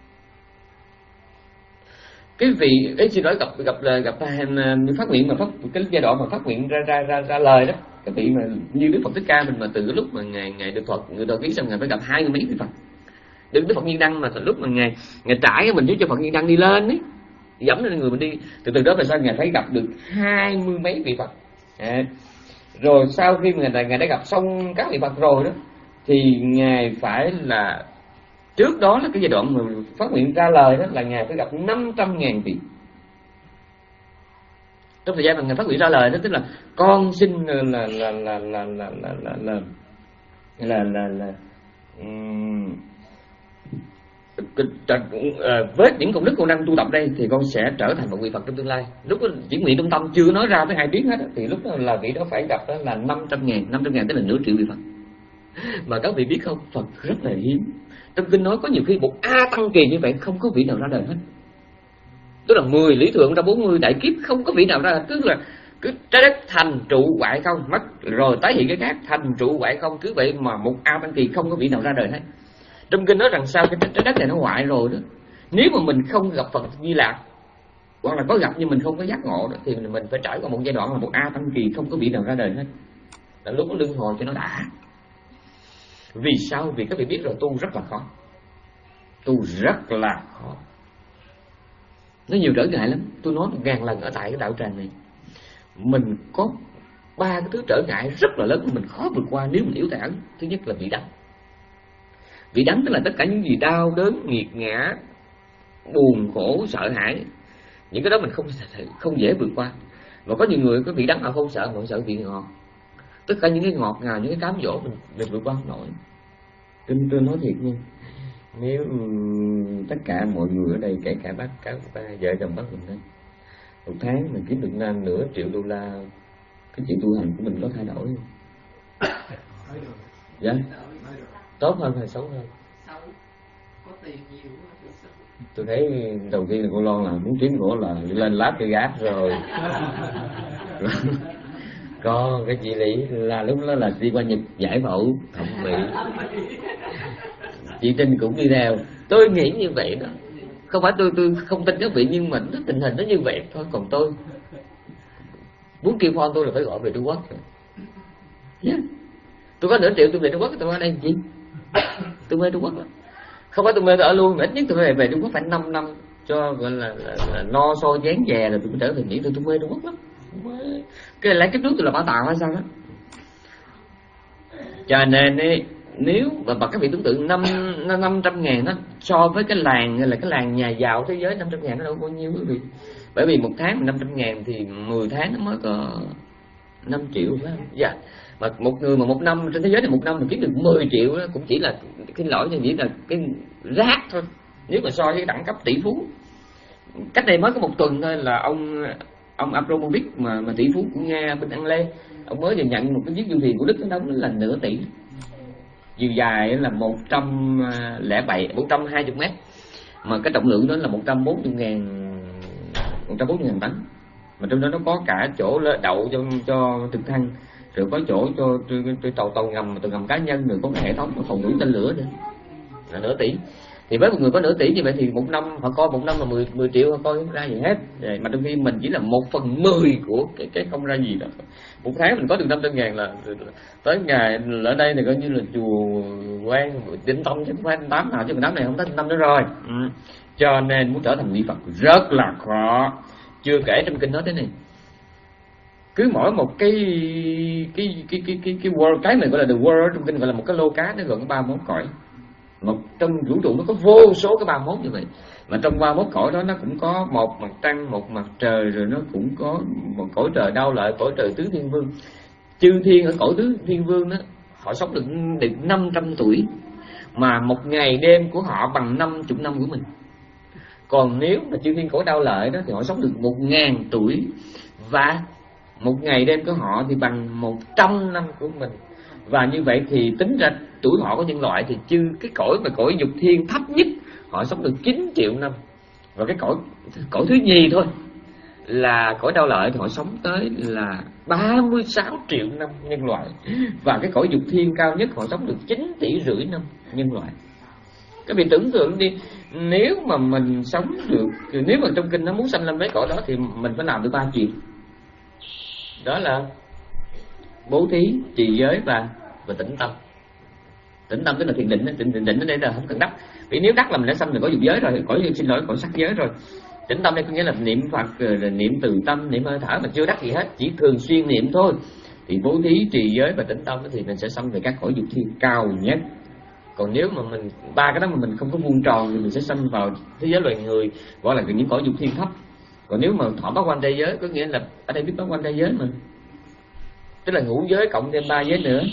Cái vị ấy xin nói gặp gặp là gặp phát nguyện mà phát cái giai đoạn mà phát nguyện ra ra ra ra lời đó, cái vị mà như Đức Phật Thích Ca mình mà từ cái lúc mà ngài ngài được Phật người đầu ký xong ngài phải gặp hai mươi mấy vị Phật. Đừng Đức Phật Nhiên Đăng mà lúc mà ngài ngài trải mình giúp cho Phật Nhiên Đăng đi lên ấy, dẫm lên người mình đi, từ từ đó về sau ngài phải gặp được hai mươi mấy vị Phật. À, rồi sau khi mà ngài, ngài đã gặp xong các vị Phật rồi đó, thì ngài phải là trước đó là cái giai đoạn mà phát nguyện ra lời đó là ngài phải gặp năm trăm ngàn vị. Trong thời gian mà ngài phát nguyện ra lời đó, tức là con xin là là là là là là là là là là là um, với những công đức con đang tu tập đây thì con sẽ trở thành một vị Phật trong tương lai. Lúc đó chỉ nguyện trong tâm chưa nói ra với hai tiếng hết đó, thì lúc đó là vị đó phải gặp đó là năm trăm ngàn, năm trăm ngàn tức là nửa triệu vị Phật. Mà các vị biết không, Phật rất là hiếm. Trong kinh nói có nhiều khi một A tăng kỳ như vậy không có vị nào ra đời hết. Tức là mười lý thượng ra bốn mươi đại kiếp không có vị nào ra, tức là cứ trái đất thành trụ hoại không, mất rồi tái hiện cái khác thành trụ hoại không, cứ vậy mà một A tăng kỳ không có vị nào ra đời hết. Trong kinh nói rằng sao cái trái đất này nó hoại rồi đó, nếu mà mình không gặp Phật Di Lạc, hoặc là có gặp nhưng mình không có giác ngộ đó, thì mình phải trải qua một giai đoạn là một A tăng kỳ không có vị nào ra đời hết. Là lúc nó luân hồi cho nó đã. Vì sao? Vì các vị biết rồi, tu rất là khó, tu rất là khó, nó nhiều trở ngại lắm. Tôi nói một ngàn lần ở tại cái đạo tràng này, mình có ba cái thứ trở ngại rất là lớn mình khó vượt qua nếu mình yếu tản. Thứ nhất là vị đắng. Vị đắng tức là tất cả những gì đau đớn, nghiệt ngã, buồn khổ, sợ hãi, những cái đó mình không không dễ vượt qua. Và có nhiều người có vị đắng họ không sợ, họ sợ vị ngọt. Tất cả những cái ngọt ngào, những cái cám dỗ mình mình vượt qua không nổi. Tôi, tôi nói thiệt nha, nếu tất cả mọi người ở đây, kể cả bác, các ba vợ chồng bác mình đó, một tháng mình kiếm được năm nửa triệu đô la, cái chuyện tu hành của mình có thay đổi không? Dạ, tốt hơn hay xấu hơn? Có tiền nhiều. Tôi thấy đầu tiên là cô Loan là muốn kiếm gỗ là lên láp cây gác rồi. Có cái chị Lý là lúc đó là đi qua Nhật giải phẫu thẩm mỹ, chị Trinh cũng đi theo. Tôi nghĩ như vậy đó, không phải tôi tôi không tin các vị, nhưng mà tình hình nó như vậy thôi. Còn tôi muốn kêu phone tôi là phải gọi về Trung Quốc rồi. Yeah. Tôi có nửa triệu tôi về Trung Quốc, tôi ở đây gì? Tôi mê Trung Quốc đó. Không phải tôi mê tôi ở luôn, mà ít nhất tôi về về Trung Quốc phải năm năm cho gọi là, là, là no so dán dè rồi tôi mới trở về Mỹ. Tôi tôi mê Trung Quốc lắm. Cái lấy cái nước tôi là bảo tàng hay sao đó. Cho nên ấy, nếu mà, mà các vị tưởng tượng năm năm trăm ngàn nó so với cái làng là cái làng nhà giàu thế giới, năm trăm ngàn nó đâu có bao nhiêu quý vị. Bởi vì một tháng năm trăm ngàn thì mười tháng nó mới có năm triệu phải không? Dạ. Mà một người mà một năm trên thế giới này, một năm mà kiếm được mười triệu đó cũng chỉ là cái lỗi như chỉ là cái rác thôi. Nếu mà so với đẳng cấp tỷ phú. Cách đây mới có một tuần thôi là ông ông Abramovich mà mà tỷ phú của Nga bên An Lê, ông mới vừa nhận một cái chiếc du thuyền của Đức nó đóng là nửa tỷ, chiều dài là một trăm lẻ bảy một trăm hai mươi mét, mà cái trọng lượng đó là một trăm bốn mươi ngàn một trăm bốn mươi ngàn tấn, mà trong đó nó có cả chỗ đậu cho cho trực thăng, rồi có chỗ cho, cho, cho tàu tàu ngầm tàu ngầm cá nhân, rồi có cái hệ thống phòng thủ tên lửa nữa, là nửa tỷ. Thì với một người có nửa tỷ như vậy thì một năm họ coi một năm là mười mười triệu, họ coi không ra gì hết, mà trong khi mình chỉ là một phần mười của cái cái không ra gì đó. Một tháng mình có được năm trăm ngàn là tới ngày ở đây thì coi như là chùa quan Tinh Tông chứ không phải tám nào, chứ đám này không tới năm nữa rồi. Ừ. Cho nên muốn trở thành vị Phật rất là khó. Chưa kể trong kinh nói thế này, cứ mỗi một cái cái cái cái cái cái world, cái này gọi là the world trong kinh gọi là một cái lô cá, nó gồm có ba mốt cõi. Một trong vũ trụ nó có vô số cái ba mốt như vậy, mà trong ba mốt cõi đó nó cũng có một mặt trăng, một mặt trời, rồi nó cũng có một cõi trời Đau Lợi, cõi trời Tứ Thiên Vương. Chư thiên ở cõi Tứ Thiên Vương đó họ sống được được năm trăm tuổi, mà một ngày đêm của họ bằng năm mươi năm của mình. Còn nếu mà chư thiên cõi Đau Lợi đó thì họ sống được một ngàn tuổi, và một ngày đêm của họ thì bằng một trăm năm của mình. Và như vậy thì tính ra tuổi họ của nhân loại thì chư cái cõi mà cõi dục thiên thấp nhất họ sống được chín triệu năm, và cái cõi cõi thứ nhì thôi là cõi Đau Lợi thì họ sống tới là ba mươi sáu triệu năm nhân loại, và cái cõi dục thiên cao nhất họ sống được chín tỷ rưỡi năm nhân loại. Các vị tưởng tượng đi, nếu mà mình sống được, nếu mà trong kinh nó muốn sanh lên mấy cõi đó thì mình phải làm được ba chuyện, đó là bố thí, trì giới và và tĩnh tâm. Tĩnh tâm tức là thiền định, định định, định ở đây là không cần đắc, vì nếu đắc là mình đã sanh rồi, có dục giới rồi, có xin lỗi có sắc giới rồi. Tĩnh tâm đây có nghĩa là niệm Phật, rồi niệm từ tâm, niệm hơi thở, mà chưa đắc gì hết, chỉ thường xuyên niệm thôi. Thì bố thí, trì giới và tĩnh tâm thì mình sẽ sanh về các cõi dục thiên cao nhất. Còn nếu mà mình ba cái đó mà mình không có vuông tròn thì mình sẽ sanh vào thế giới loài người, gọi là những cõi dục thiên thấp. Còn nếu mà thọ bát quan trai giới, có nghĩa là ở đây biết bát quan trai giới mà, tức là ngũ giới cộng thêm ba giới nữa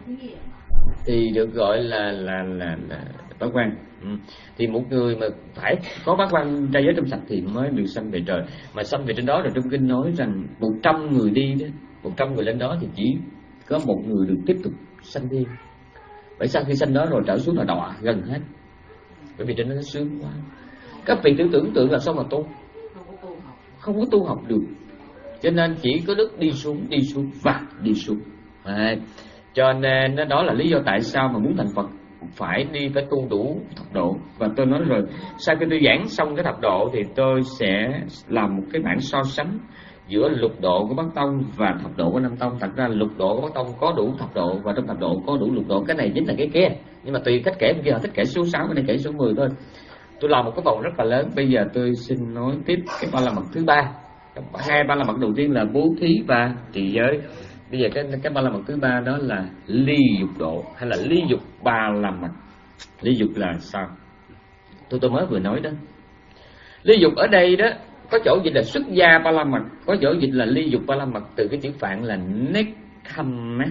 thì được gọi là là là, là bát quan. Ừ. Thì một người mà phải có bát quan trai giới trong sạch thì mới được sanh về trời. Mà sanh về trên đó rồi trong kinh nói rằng một trăm người đi đó, một trăm người lên đó thì chỉ có một người được tiếp tục sanh thiên. Bởi sau khi sanh đó rồi trở xuống là đọa gần hết, bởi vì trên đó nó sướng quá. Các vị tưởng tưởng tượng là sao mà tu, không có tu học được, cho nên chỉ có đức đi xuống, đi xuống và đi xuống. À, cho nên đó là lý do tại sao mà muốn thành Phật phải đi phải tu đủ thập độ. Và tôi nói rồi, sau khi tôi giảng xong cái thập độ thì tôi sẽ làm một cái bảng so sánh giữa lục độ của Bắc Tông và thập độ của Nam Tông. Thật ra lục độ của Bắc Tông có đủ thập độ, và trong thập độ có đủ lục độ. Cái này chính là cái kia, nhưng mà tùy cách kể, bây giờ thích kể số sáu, cái này kể số mười thôi. Tôi làm một cái vòng rất là lớn. Bây giờ tôi xin nói tiếp cái ba la mật thứ ba. Hai ba la mật đầu tiên là bố thí và trì giới. Bây giờ cái cái ba la mật thứ ba đó là ly dục độ, hay là ly dục ba la mật. Ly dục là sao? Tôi tôi mới vừa nói đó. Ly dục ở đây đó có chỗ dịch là xuất gia ba la mật, có chỗ dịch là ly dục ba la mật, từ cái chữ Phạn là nekkhamma.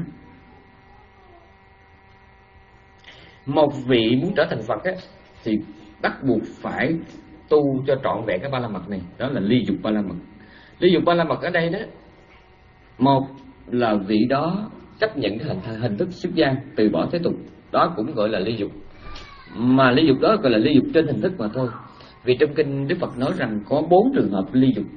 Một vị muốn trở thành Phật á thì bắt buộc phải tu cho trọn vẹn cái ba la mật này, đó là ly dục ba la mật. Ly dục ba la mật ở đây đó, một là vị đó chấp nhận cái hình, hình thức xuất gia, từ bỏ thế tục, đó cũng gọi là ly dục. Mà ly dục đó gọi là ly dục trên hình thức mà thôi. Vì trong kinh Đức Phật nói rằng có bốn trường hợp ly dục.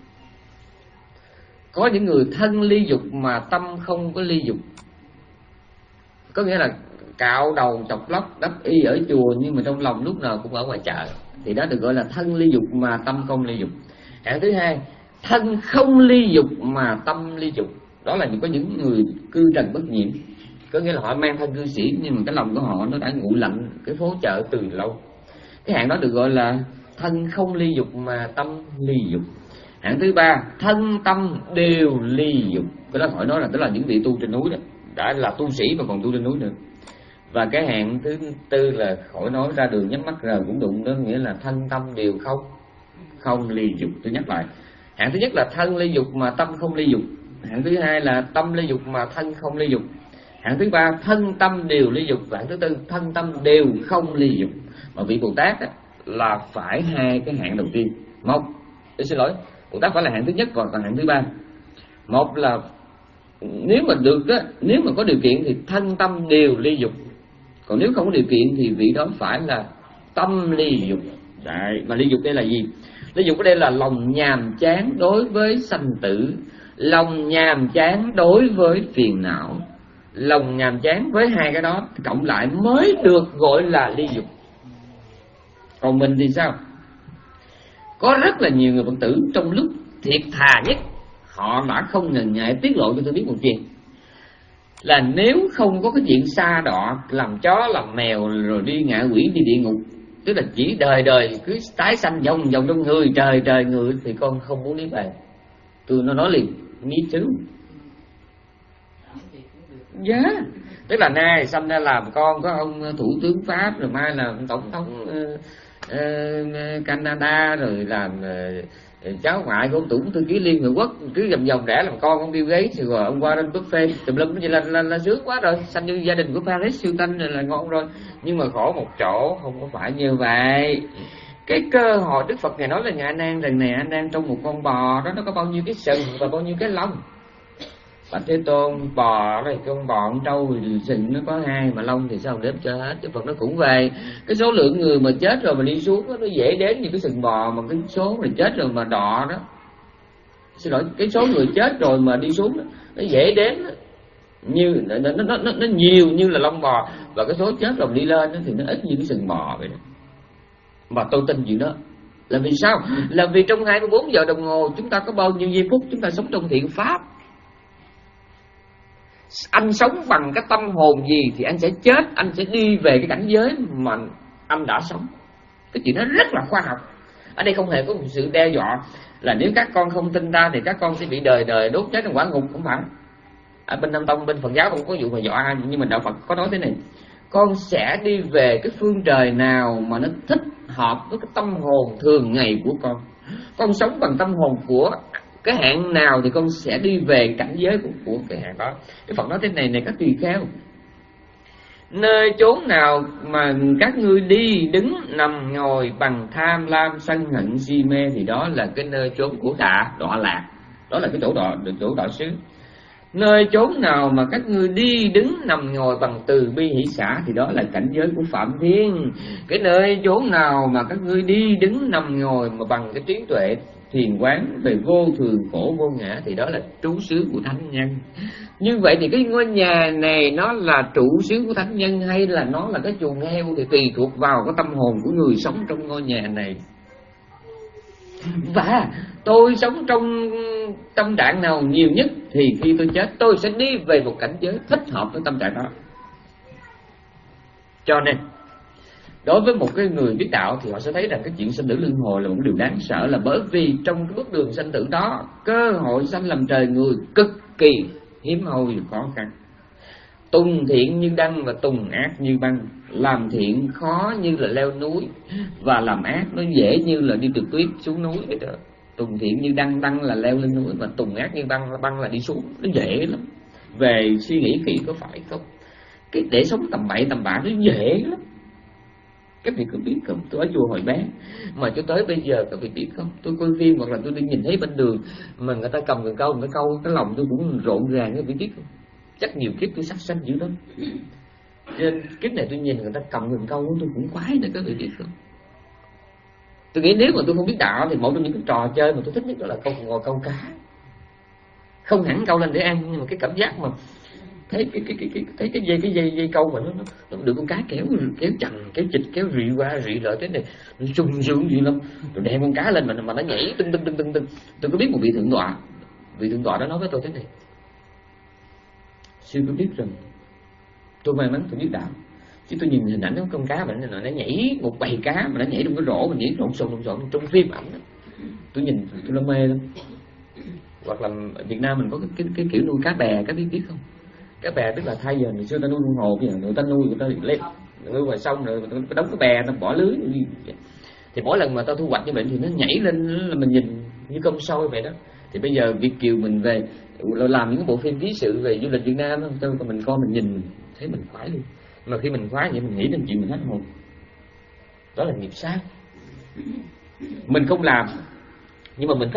Có những người thân ly dục mà tâm không có ly dục, có nghĩa là cạo đầu chọc lóc đắp y ở chùa nhưng mà trong lòng lúc nào cũng ở ngoài chợ, thì đó được gọi là thân ly dục mà tâm không ly dục. Hạng thứ hai, thân không ly dục mà tâm ly dục, đó là có những người cư trần bất nhiễm, có nghĩa là họ mang thân cư sĩ nhưng mà cái lòng của họ nó đã nguội lạnh cái phố chợ từ lâu. Cái hạng đó được gọi là thân không ly dục mà tâm ly dục. Hạng thứ ba, thân tâm đều ly dục, cái đó hỏi nói là tức là những vị tu trên núi đó, đã là tu sĩ mà còn tu trên núi nữa. Và cái hạng thứ tư là khỏi nói, ra đường nhắm mắt rờ cũng đụng đó, nghĩa là thân tâm đều không không ly dục. Tôi nhắc lại, hạng thứ nhất là thân ly dục mà tâm không ly dục. Hạng thứ hai là tâm ly dục mà thân không ly dục. Hạng thứ ba, thân tâm đều ly dục. Và hạng thứ tư, thân tâm đều không ly dục. Mà vị Bồ Tát á, là phải hai cái hạng đầu tiên. Một, tôi xin lỗi, Bồ Tát phải là hạng thứ nhất và còn hạng thứ ba. Một là nếu mà được đó, nếu mà có điều kiện thì thân tâm đều ly dục. Còn nếu không có điều kiện thì vị đó phải là tâm ly dục. Đấy, mà ly dục đây là gì? Ly dục ở đây là lòng nhàm chán đối với sanh tử, lòng nhàm chán đối với phiền não. Lòng nhàm chán với hai cái đó cộng lại mới được gọi là ly dục. Còn mình thì sao? Có rất là nhiều người Phật tử trong lúc thiệt thà nhất, họ đã không ngần ngại tiết lộ cho tôi biết một chuyện là nếu không có cái chuyện sa đọa làm chó làm mèo rồi đi ngạ quỷ đi địa ngục, tức là chỉ đời đời cứ tái sanh vòng vòng trong người trời trời người, thì con không muốn lý bàn. Tôi nó nói liền nghĩ chứ. Dạ yeah. Tức là nay sanh ra làm con có ông thủ tướng Pháp, rồi mai là tổng thống uh, uh, Canada, rồi làm uh, cháu ngoại của ông Tổng thư ký Liên Hợp Quốc, cứ vòng vòng rẽ làm con ông Bill Gates, rồi ông Warren Buffett, tùm lum vậy là, là, là sướng quá rồi, sanh như gia đình của Paris Hilton là ngon rồi. Nhưng mà khổ một chỗ không có phải như vậy. Cái cơ hội Đức Phật Ngài nói là Ngài A Nan rằng này, A Nan trong một con bò đó nó có bao nhiêu cái sừng và bao nhiêu cái lông. Bạch Thế Tôn, bò này, con bò con trâu sừng nó có hai mà lông thì sao đếm cho hết. Đức Phật nó cũng về cái số lượng người mà chết rồi mà đi xuống đó, nó dễ đến như cái sừng bò, mà cái số người chết rồi mà đọ đó, xin lỗi, cái số người chết rồi mà đi xuống đó, nó dễ đến đó. Như nó, nó, nó, nó nhiều như là lông bò, và cái số chết rồi mà đi lên đó, thì nó ít như cái sừng bò vậy đó. Mà tôi tin chuyện đó là vì sao? Là vì trong hai mươi bốn giờ đồng hồ chúng ta có bao nhiêu giây phút chúng ta sống trong thiện pháp. Anh sống bằng cái tâm hồn gì thì anh sẽ chết, anh sẽ đi về cái cảnh giới mà anh đã sống. Cái chuyện đó rất là khoa học. Ở đây không hề có một sự đe dọa là nếu các con không tin ta thì các con sẽ bị đời đời đốt cháy trong quả ngục, không phải. Ở bên Nam Tông, bên Phật giáo không có vụ mà dọa ai, nhưng mà đạo Phật có nói thế này: con sẽ đi về cái phương trời nào mà nó thích hợp với cái tâm hồn thường ngày của con. Con sống bằng tâm hồn của cái hạng nào thì con sẽ đi về cảnh giới của, của cái hạng đó. Cái Phật nói thế này này, các tỳ kheo, nơi chốn nào mà các ngươi đi đứng nằm ngồi bằng tham lam sân hận si mê thì đó là cái nơi chốn của đọa đọa lạc, đó là cái chỗ đọa chỗ đọa xứ. Nơi chốn nào mà các ngươi đi đứng nằm ngồi bằng từ bi hỷ xả thì đó là cảnh giới của phạm thiên. Cái nơi chốn nào mà các ngươi đi đứng nằm ngồi mà bằng cái trí tuệ thiền quán về vô thường khổ vô ngã thì đó là trú xứ của thánh nhân. Như vậy thì cái ngôi nhà này nó là trụ xứ của thánh nhân hay là nó là cái chuồng heo thì tùy thuộc vào cái tâm hồn của người sống trong ngôi nhà này. Và tôi sống trong tâm trạng nào nhiều nhất thì khi tôi chết tôi sẽ đi về một cảnh giới thích hợp với tâm trạng đó. Cho nên đối với một cái người biết đạo thì họ sẽ thấy rằng cái chuyện sanh tử luân hồi là một điều đáng sợ, là bởi vì trong cái bước đường sanh tử đó, cơ hội sanh làm trời người cực kỳ hiếm hoi và khó khăn. Tùng thiện như đăng và tùng ác như băng. Làm thiện khó như là leo núi, và làm ác nó dễ như là đi từ tuyết xuống núi vậy đó. Tùng thiện như đăng, đăng là leo lên núi, và tùng ác như băng, băng là đi xuống. Nó dễ lắm. Về suy nghĩ kỹ có phải không? Cái để sống tầm bậy tầm bạ nó dễ lắm. Các vị có biết không? Tôi ở chùa hồi bé mà cho tới bây giờ các vị biết không? Tôi coi phim hoặc là tôi đi nhìn thấy bên đường mà người ta cầm cần câu một cái câu, cái lòng tôi cũng rộn ràng, các vị biết không? Chắc nhiều kiếp tôi sát sanh dữ lắm. Nên kiếp này tôi nhìn người ta cầm cần câu tôi cũng khoái nữa, các vị biết không? Tôi nghĩ nếu mà tôi không biết đạo thì một trong những cái trò chơi mà tôi thích nhất đó là câu ngồi câu cá. Không hẳn câu lên để ăn, nhưng mà cái cảm giác mà thấy cái cái cái cái thấy cái dây cái dây dây câu mà nó nó, nó được con cá kéo kéo chằng kéo chịch kéo rị qua rị lại thế này, nó sung sướng gì lắm, rồi đem con cá lên mà mà nó nhảy tưng tưng tưng tưng tưng. Tôi có biết một vị thượng tọa, vị thượng tọa đó nói với tôi thế này: sư có biết rằng tôi may mắn tôi biết đạo, chứ tôi nhìn hình ảnh của con cá mà nó, nó nhảy một bầy cá mà nó nhảy trong cái rổ, mình nhảy lộn xộn lộn xộn trong phim ảnh đó. Tôi nhìn tôi nó mê lắm. Hoặc là ở Việt Nam mình có cái cái, cái kiểu nuôi cá bè, các biết biết không? Cá bè tức là thay giờ ngày xưa ta nuôi nuôi hồ, bây giờ người ta nuôi người ta lên nuôi ngoài sông rồi người ta đóng cái bè, ta bỏ lưới, thì mỗi lần mà ta thu hoạch như vậy thì nó nhảy lên là mình nhìn như con sôi vậy đó. Thì bây giờ Việt kiều mình về làm những bộ phim ký sự về du lịch Việt Nam đó, mình coi mình nhìn mình thấy mình khoái luôn. Mà khi mình khoái vậy mình nghĩ đến chuyện mình hết hồn. Đó là nghiệp sát. Mình không làm nhưng mà mình thích á,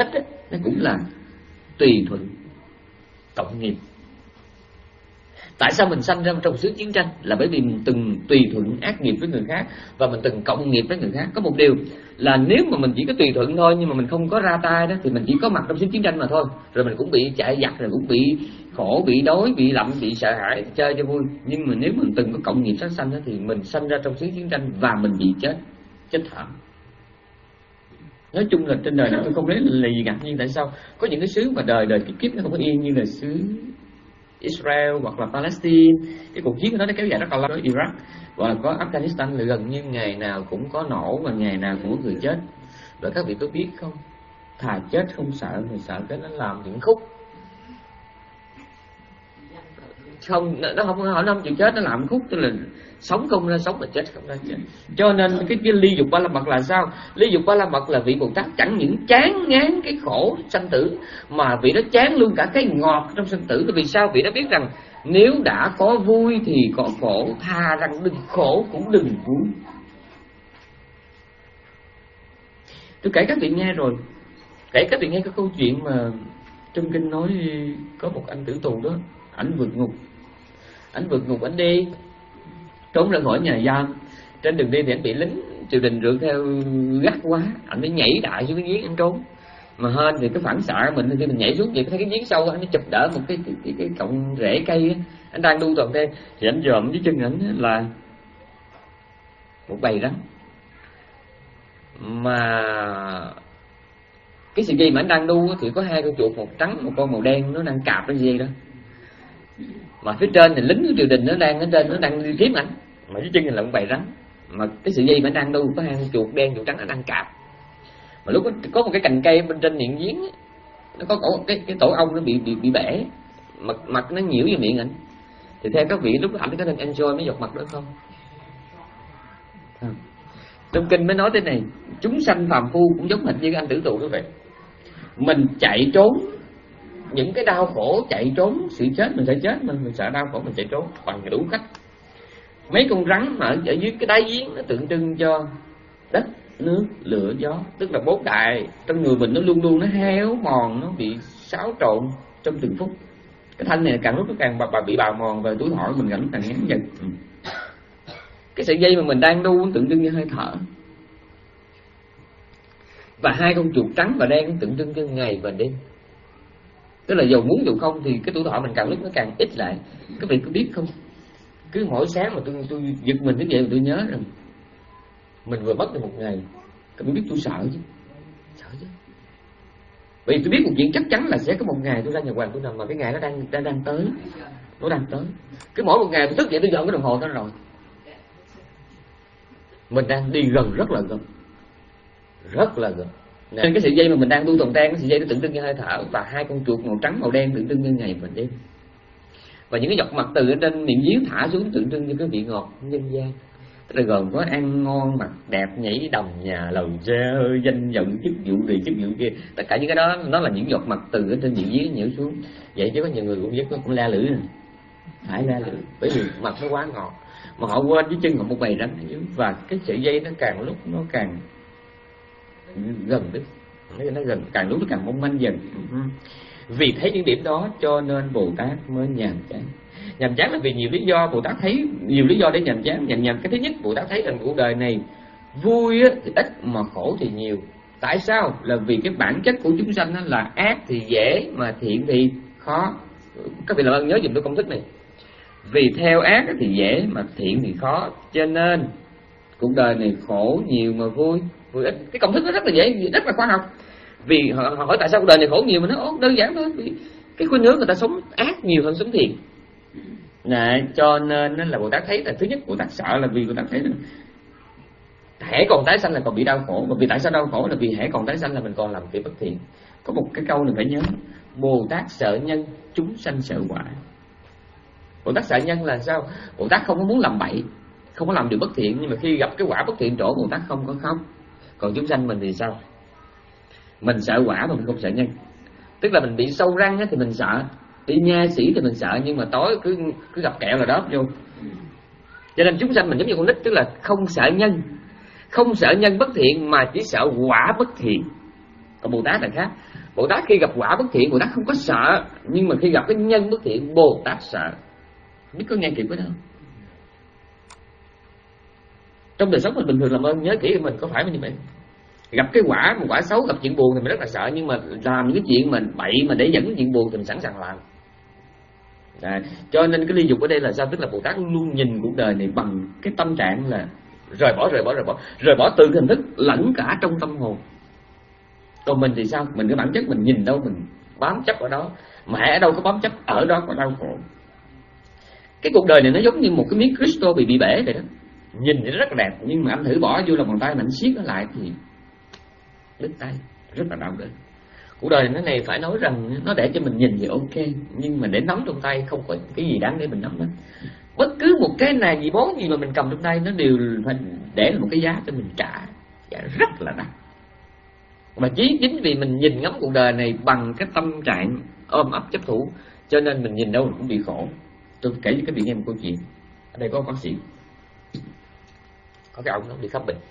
nó cũng là tùy thuận cộng nghiệp. Tại sao mình sanh ra trong xứ chiến tranh? Là bởi vì mình từng tùy thuận ác nghiệp với người khác, và mình từng cộng nghiệp với người khác. Có một điều là nếu mà mình chỉ có tùy thuận thôi, nhưng mà mình không có ra tay đó, thì mình chỉ có mặt trong xứ chiến tranh mà thôi. Rồi mình cũng bị chạy giặc, rồi cũng bị khổ, bị đói, bị lạnh, bị sợ hãi, chơi cho vui. Nhưng mà nếu mình từng có cộng nghiệp sát sanh đó, thì mình sanh ra trong xứ chiến tranh và mình bị chết, chết thảm. Nói chung là trên đời này tôi không lấy là gì ngạc nhiên. Tại sao có những cái xứ mà đời đời kiếp kiếp nó không có yên, như là xứ Israel hoặc là Palestine, cái cuộc chiến của nó nó kéo dài rất là lâu, Iraq hoặc là có Afghanistan, là gần như ngày nào cũng có nổ và ngày nào cũng có người chết. Và các vị có biết không, thà chết không sợ, mà sợ cái nó làm những khúc không, nó không nó không chịu chết, nó làm khúc, tức là sống không ra sống, mà chết không ra chết. Cho nên cái, cái ly dục ba la mật là sao? Ly dục ba la mật là vị Bồ Tát chẳng những chán ngán cái khổ sanh tử, mà vị đó chán luôn cả cái ngọt trong sanh tử. Vì sao? Vị đó biết rằng nếu đã có vui thì có khổ, thà rằng đừng khổ cũng đừng vui. Tôi kể các vị nghe rồi, kể các vị nghe cái câu chuyện mà trong kinh nói có một anh tử tù đó, ảnh vượt ngục, ảnh vượt ngục ảnh đi trốn ra khỏi nhà giam. Trên đường đi thì anh bị lính triều đình rượt theo gắt quá, anh mới nhảy đại xuống cái giếng anh trốn. Mà hên thì cái phản xạ của mình khi mình nhảy xuống vậy, thấy cái giếng sâu, anh mới chụp đỡ một cái cái, cái, cái cọng rễ cây á, anh đang đu toàn thêm thì anh dòm dưới chân ảnh là một bầy rắn. Mà cái sợi dây mà anh đang đu thì có hai con chuột, một trắng một con màu đen, nó đang cạp cái dây đó. Mà phía trên thì lính của triều đình nó đang ở trên, nó đang đi kiếm ảnh, mà dưới chân là một bầy rắn. Mà cái sợi dây mà anh đang đu có hai con chuột đen chuột trắng nó đang cạp. Mà lúc đó, có một cái cành cây bên trên miệng giếng nó có cổ, cái cái tổ ong nó bị bị bị bể, mặt mặt nó nhiễu vào miệng ảnh. Thì theo các vị lúc ảnh có nên enjoy mấy giọt mặt đó không? Trong kinh mới nói thế này, chúng sanh phàm phu cũng giống hệt như anh tử tù như vậy. Mình chạy trốn những cái đau khổ, chạy trốn sự chết, mình sẽ chết, mình mình sợ đau khổ, mình chạy trốn bằng đủ cách. Mấy con rắn mà ở dưới cái đáy giếng nó tượng trưng cho đất, nước, lửa, gió, tức là bốn đại trong người mình nó luôn luôn nó héo mòn, nó bị xáo trộn trong từng phút. Cái thanh này càng lúc nó càng bà, bà bị bào mòn, và tuổi thọ mình càng lúc càng ngắn dần. Ừ. Cái sợi dây mà mình đang đu tượng trưng như hơi thở, và hai con chuột trắng và đen tượng trưng cho ngày và đêm. Tức là dù muốn dù không thì cái tuổi thọ mình càng lúc nó càng ít lại. Các vị có biết không, cứ mỗi sáng mà tôi tôi giật mình như vậy mà tôi nhớ rằng mình vừa mất được một ngày. Các vị biết tôi sợ chứ, sợ chứ. Bởi vì tôi biết một chuyện chắc chắn là sẽ có một ngày tôi ra nhà hoàng tôi nằm, mà cái ngày nó đang đang đang tới, nó đang tới. Cứ mỗi một ngày tôi thức dậy tôi dọn cái đồng hồ đó rồi, mình đang đi gần, rất là gần, rất là gần. Nên cái sợi dây mà mình đang đu toàn tan, cái sợi dây nó tượng trưng cho hơi thở, và hai con chuột màu trắng màu đen tượng trưng cho ngày và đêm. Và những cái giọt mặt từ ở trên miệng giếng thả xuống tượng trưng cho cái vị ngọt nhân gian. Tức là gồm có ăn ngon, mặc đẹp, nhảy đầm, nhà lầu xe hơi, danh vọng, chức vụ này chức vụ kia. Tất cả những cái đó nó là những giọt mặt từ ở trên miệng giếng nhiễu xuống. Vậy chứ có nhiều người cũng biết cũng la lưỡi này, phải la lưỡi, bởi vì mặt nó quá ngọt. Mà họ quên dưới chân họ một bầy rắn, và cái sợi dây nó càng lúc nó càng gần đích, nó gần, càng lúc nó càng mong manh dần. Vì thấy những điểm đó cho nên Bồ Tát mới nhàm chán. Nhàm chán là vì nhiều lý do. Bồ Tát thấy nhiều lý do để nhàm chán. Nhàm nhàm cái thứ nhất, Bồ Tát thấy rằng cuộc đời này vui thì ít mà khổ thì nhiều. Tại sao? Là vì cái bản chất của chúng sanh là ác thì dễ mà thiện thì khó. Các vị làm ơn nhớ dùm tôi công thức này. Vì theo ác thì dễ mà thiện thì khó, cho nên cuộc đời này khổ nhiều mà vui vui ít. Cái công thức nó rất là dễ, rất là khoa học. Vì họ, họ hỏi tại sao cuộc đời này khổ nhiều, mà nó đơn giản thôi. Vì cái khuynh hướng người ta sống ác nhiều hơn sống thiện. Này, cho nên là Bồ Tát thấy là thứ nhất Bồ Tát sợ là vì Bồ Tát thấy là hễ còn tái sanh là còn bị đau khổ. Và vì tại sao đau khổ là vì hễ còn tái sanh là mình còn làm việc bất thiện. Có một cái câu này phải nhớ, Bồ Tát sợ nhân, chúng sanh sợ quả. Bồ Tát sợ nhân là sao? Bồ Tát không có muốn làm bậy, không có làm điều bất thiện, nhưng mà khi gặp cái quả bất thiện chỗ Bồ Tát không có khóc. Còn chúng sanh mình thì sao? Mình sợ quả mà mình không sợ nhân. Tức là mình bị sâu răng thì mình sợ, bị nha sĩ thì mình sợ, nhưng mà tối cứ cứ gặp kẹo là đớp vô. Cho nên chúng sanh mình giống như con nít, tức là không sợ nhân, không sợ nhân bất thiện mà chỉ sợ quả bất thiện. Còn Bồ Tát là khác. Bồ Tát khi gặp quả bất thiện, Bồ Tát không có sợ, nhưng mà khi gặp cái nhân bất thiện, Bồ Tát sợ. Biết có nghe kịp cái đó không? Trong đời sống mình bình thường làm ơn nhớ kỹ mình có phải như vậy. Gặp cái quả, một quả xấu, gặp chuyện buồn thì mình rất là sợ, nhưng mà làm những cái chuyện mình bậy mà để dẫn chuyện buồn thì mình sẵn sàng làm. À, cho nên cái ly dục ở đây là sao? Tức là Bồ Tát luôn nhìn cuộc đời này bằng cái tâm trạng là rời bỏ, rời bỏ, rời bỏ, rời bỏ từ hình thức lẫn cả trong tâm hồn. Còn mình thì sao? Mình cái bản chất mình nhìn đâu mình bám chấp ở đó, mẹ ở đâu có bám chấp ở đó có đau khổ. Cái cuộc đời này nó giống như một cái miếng crystal bị bị bể vậy đó. Nhìn thì rất là đẹp, nhưng mà anh thử bỏ vô lòng bàn tay mà anh siết nó lại thì đứt tay, rất là đau đớn. Cuộc đời này này phải nói rằng nó để cho mình nhìn thì ok, nhưng mà để nắm trong tay không có cái gì đáng để mình nắm hết. Bất cứ một cái này gì món gì mà mình cầm trong tay nó đều phải để là một cái giá cho mình trả, trả rất là đắt. Mà chỉ chính vì mình nhìn ngắm cuộc đời này bằng cái tâm trạng ôm ấp chấp thủ, cho nên mình nhìn đâu mình cũng bị khổ. Tôi kể cho các vị nghe một câu chuyện. Ở đây có một bác sĩ, có cái ông nó đi khám bệnh.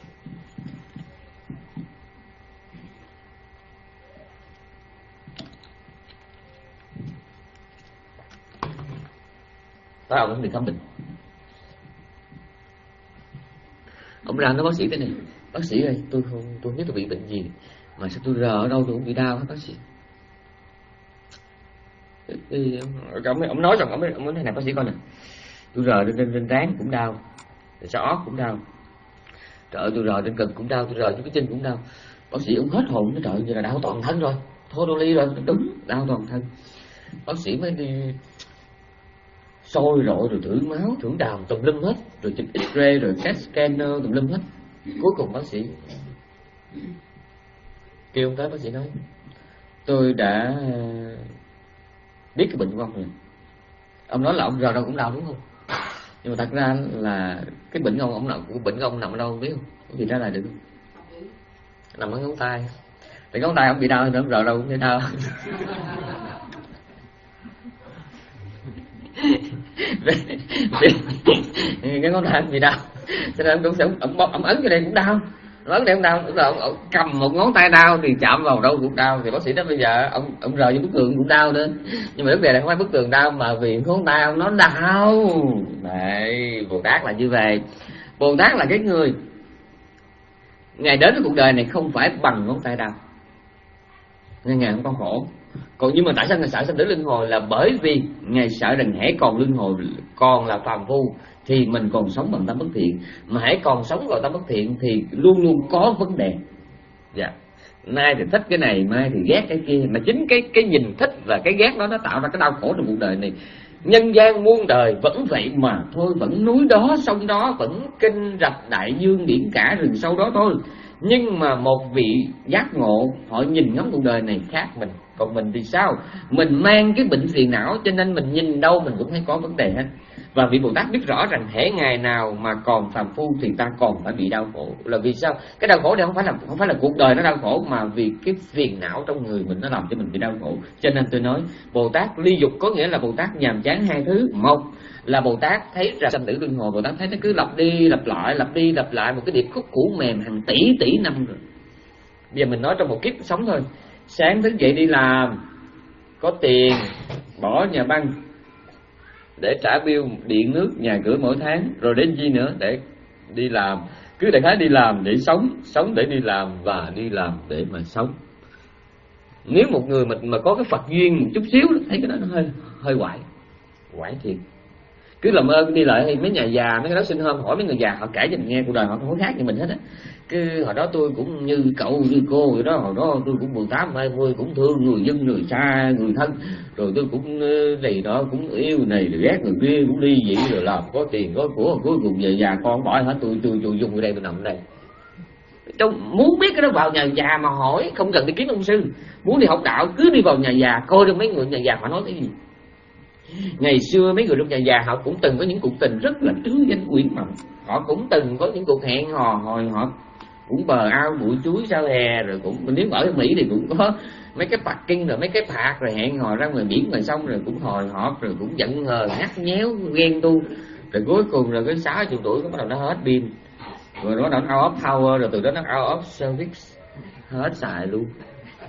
Có ông nó đi khám bệnh. Ông ra nói bác sĩ thế này: bác sĩ ơi, tôi không, tôi không biết tôi bị bệnh gì mà sao tôi rờ ở đâu tôi cũng bị đau hết bác sĩ. Thì ông, ông nói rằng ông ông nói thế này: bác sĩ coi nè, tôi rờ lên trên, trên trán cũng đau, sau ót cũng đau, trời ơi, tôi rờ trên cần cũng đau, tôi rờ trên cái chân cũng đau. Bác sĩ ông hết hồn, nó trời như là đau toàn thân rồi, thôi đô ly rồi, đúng đau toàn thân. Bác sĩ mới đi soi rọi rồi thử máu, thử đào tùm lum hết, rồi chụp X-ray rồi cát scanner tùm lum hết. Cuối cùng bác sĩ kêu ông tới, bác sĩ nói: tôi đã biết cái bệnh của ông rồi. Ông nói là ông rờ đâu cũng đau đúng không? Nhưng mà thật ra là cái bệnh của ông, ông nằm, cái bệnh của ông nằm ở đâu không biết không? Có gì trả lời được không? Nằm ở ngón tay. Thì ngón tay ông bị đau thì ông rờ đâu cũng thấy đau. Cái ngón tay bị đau, cho nên ông cũng sẽ ông, ông, ông ấn cái đây cũng đau, ấn đây cũng đau. Tức là ông, ông cầm một ngón tay đau thì chạm vào đâu cũng đau. Thì bác sĩ nói bây giờ ông ông rờ vô bức tường cũng đau nữa, nhưng mà lúc này là không phải bức tường đau mà vì ngón tay ông nó đau. Đấy, Bồ Tát là như vậy. Bồ Tát là cái người Ngài đến với cuộc đời này không phải bằng ngón tay đau, nên Ngài không có khổ. Còn nhưng mà tại sao Ngài sợ sanh tử luân hồi? Là bởi vì Ngài sợ rằng hễ còn luân hồi, còn là phàm phu thì mình còn sống bằng tâm bất thiện, mà hãy còn sống vào tâm bất thiện thì luôn luôn có vấn đề. Dạ, nay thì thích cái này, mai thì ghét cái kia, mà chính cái cái nhìn thích và cái ghét đó nó tạo ra cái đau khổ trong cuộc đời này. Nhân gian muôn đời vẫn vậy mà thôi, vẫn núi đó sông đó, vẫn kinh rạch đại dương biển cả rừng sâu đó thôi. Nhưng mà một vị giác ngộ, họ nhìn ngắm cuộc đời này khác mình. Còn mình thì sao? Mình mang cái bệnh phiền não, cho nên mình nhìn đâu mình cũng thấy có vấn đề hết. Và vị Bồ Tát biết rõ rằng hễ ngày nào mà còn phàm phu thì ta còn phải bị đau khổ. Là vì sao? Cái đau khổ này không phải là không phải là cuộc đời nó đau khổ, mà vì cái phiền não trong người mình nó làm cho mình bị đau khổ. Cho nên tôi nói Bồ Tát ly dục có nghĩa là Bồ Tát nhàm chán hai thứ. Một là Bồ Tát thấy rằng sanh tử luân hồi, Bồ Tát thấy nó cứ lặp đi lặp lại, lặp đi lặp lại một cái điệp khúc cũ mềm hàng tỷ tỷ năm rồi. Bây giờ mình nói trong một kiếp sống thôi. Sáng thức dậy đi làm, có tiền, bỏ nhà băng để trả bill điện nước nhà cửa mỗi tháng, rồi đến chi nữa để đi làm. Cứ đại khái đi làm để sống, sống để đi làm và đi làm để mà sống. Nếu một người mà, mà có cái Phật duyên một chút xíu, thấy cái đó nó hơi hơi quại, quại thiệt. Cứ làm ơn đi lại mấy nhà già, mấy cái đó sinh hôm hỏi mấy người già, họ kể cho mình nghe cuộc đời họ không có khác như mình hết á. Cứ hồi đó tôi cũng như cậu như cô vậy đó, hồi đó tôi cũng mười tám hai mươi, cũng thương người dân người xa người thân, rồi tôi cũng này đó cũng yêu này rồi ghét người kia, cũng ly dị rồi làm có tiền có của, cuối cùng về già con bỏ hết tôi tôi tôi dùng ở đây tôi nằm ở đây. Trong muốn biết cái đó vào nhà già mà hỏi, không cần đi kiếm ông sư. Muốn đi học đạo cứ đi vào nhà già coi được mấy người nhà già họ nói cái gì. Ngày xưa mấy người trong nhà già họ cũng từng có những cuộc tình rất là trứ danh quyến mộng. Họ cũng từng có những cuộc hẹn hò hồi họ cũng bờ ao bụi chuối sao hè, rồi cũng nếu ở Mỹ thì cũng có mấy cái parking rồi mấy cái phạt rồi hẹn hò ra ngoài biển ngoài sông, rồi cũng hồi hộp, rồi cũng giận hờ ngắt nhéo ghen tu, rồi cuối cùng rồi cái sáu chục tuổi nó bắt đầu nó hết pin, rồi nó out of power, rồi từ đó nó out of service, hết xài luôn.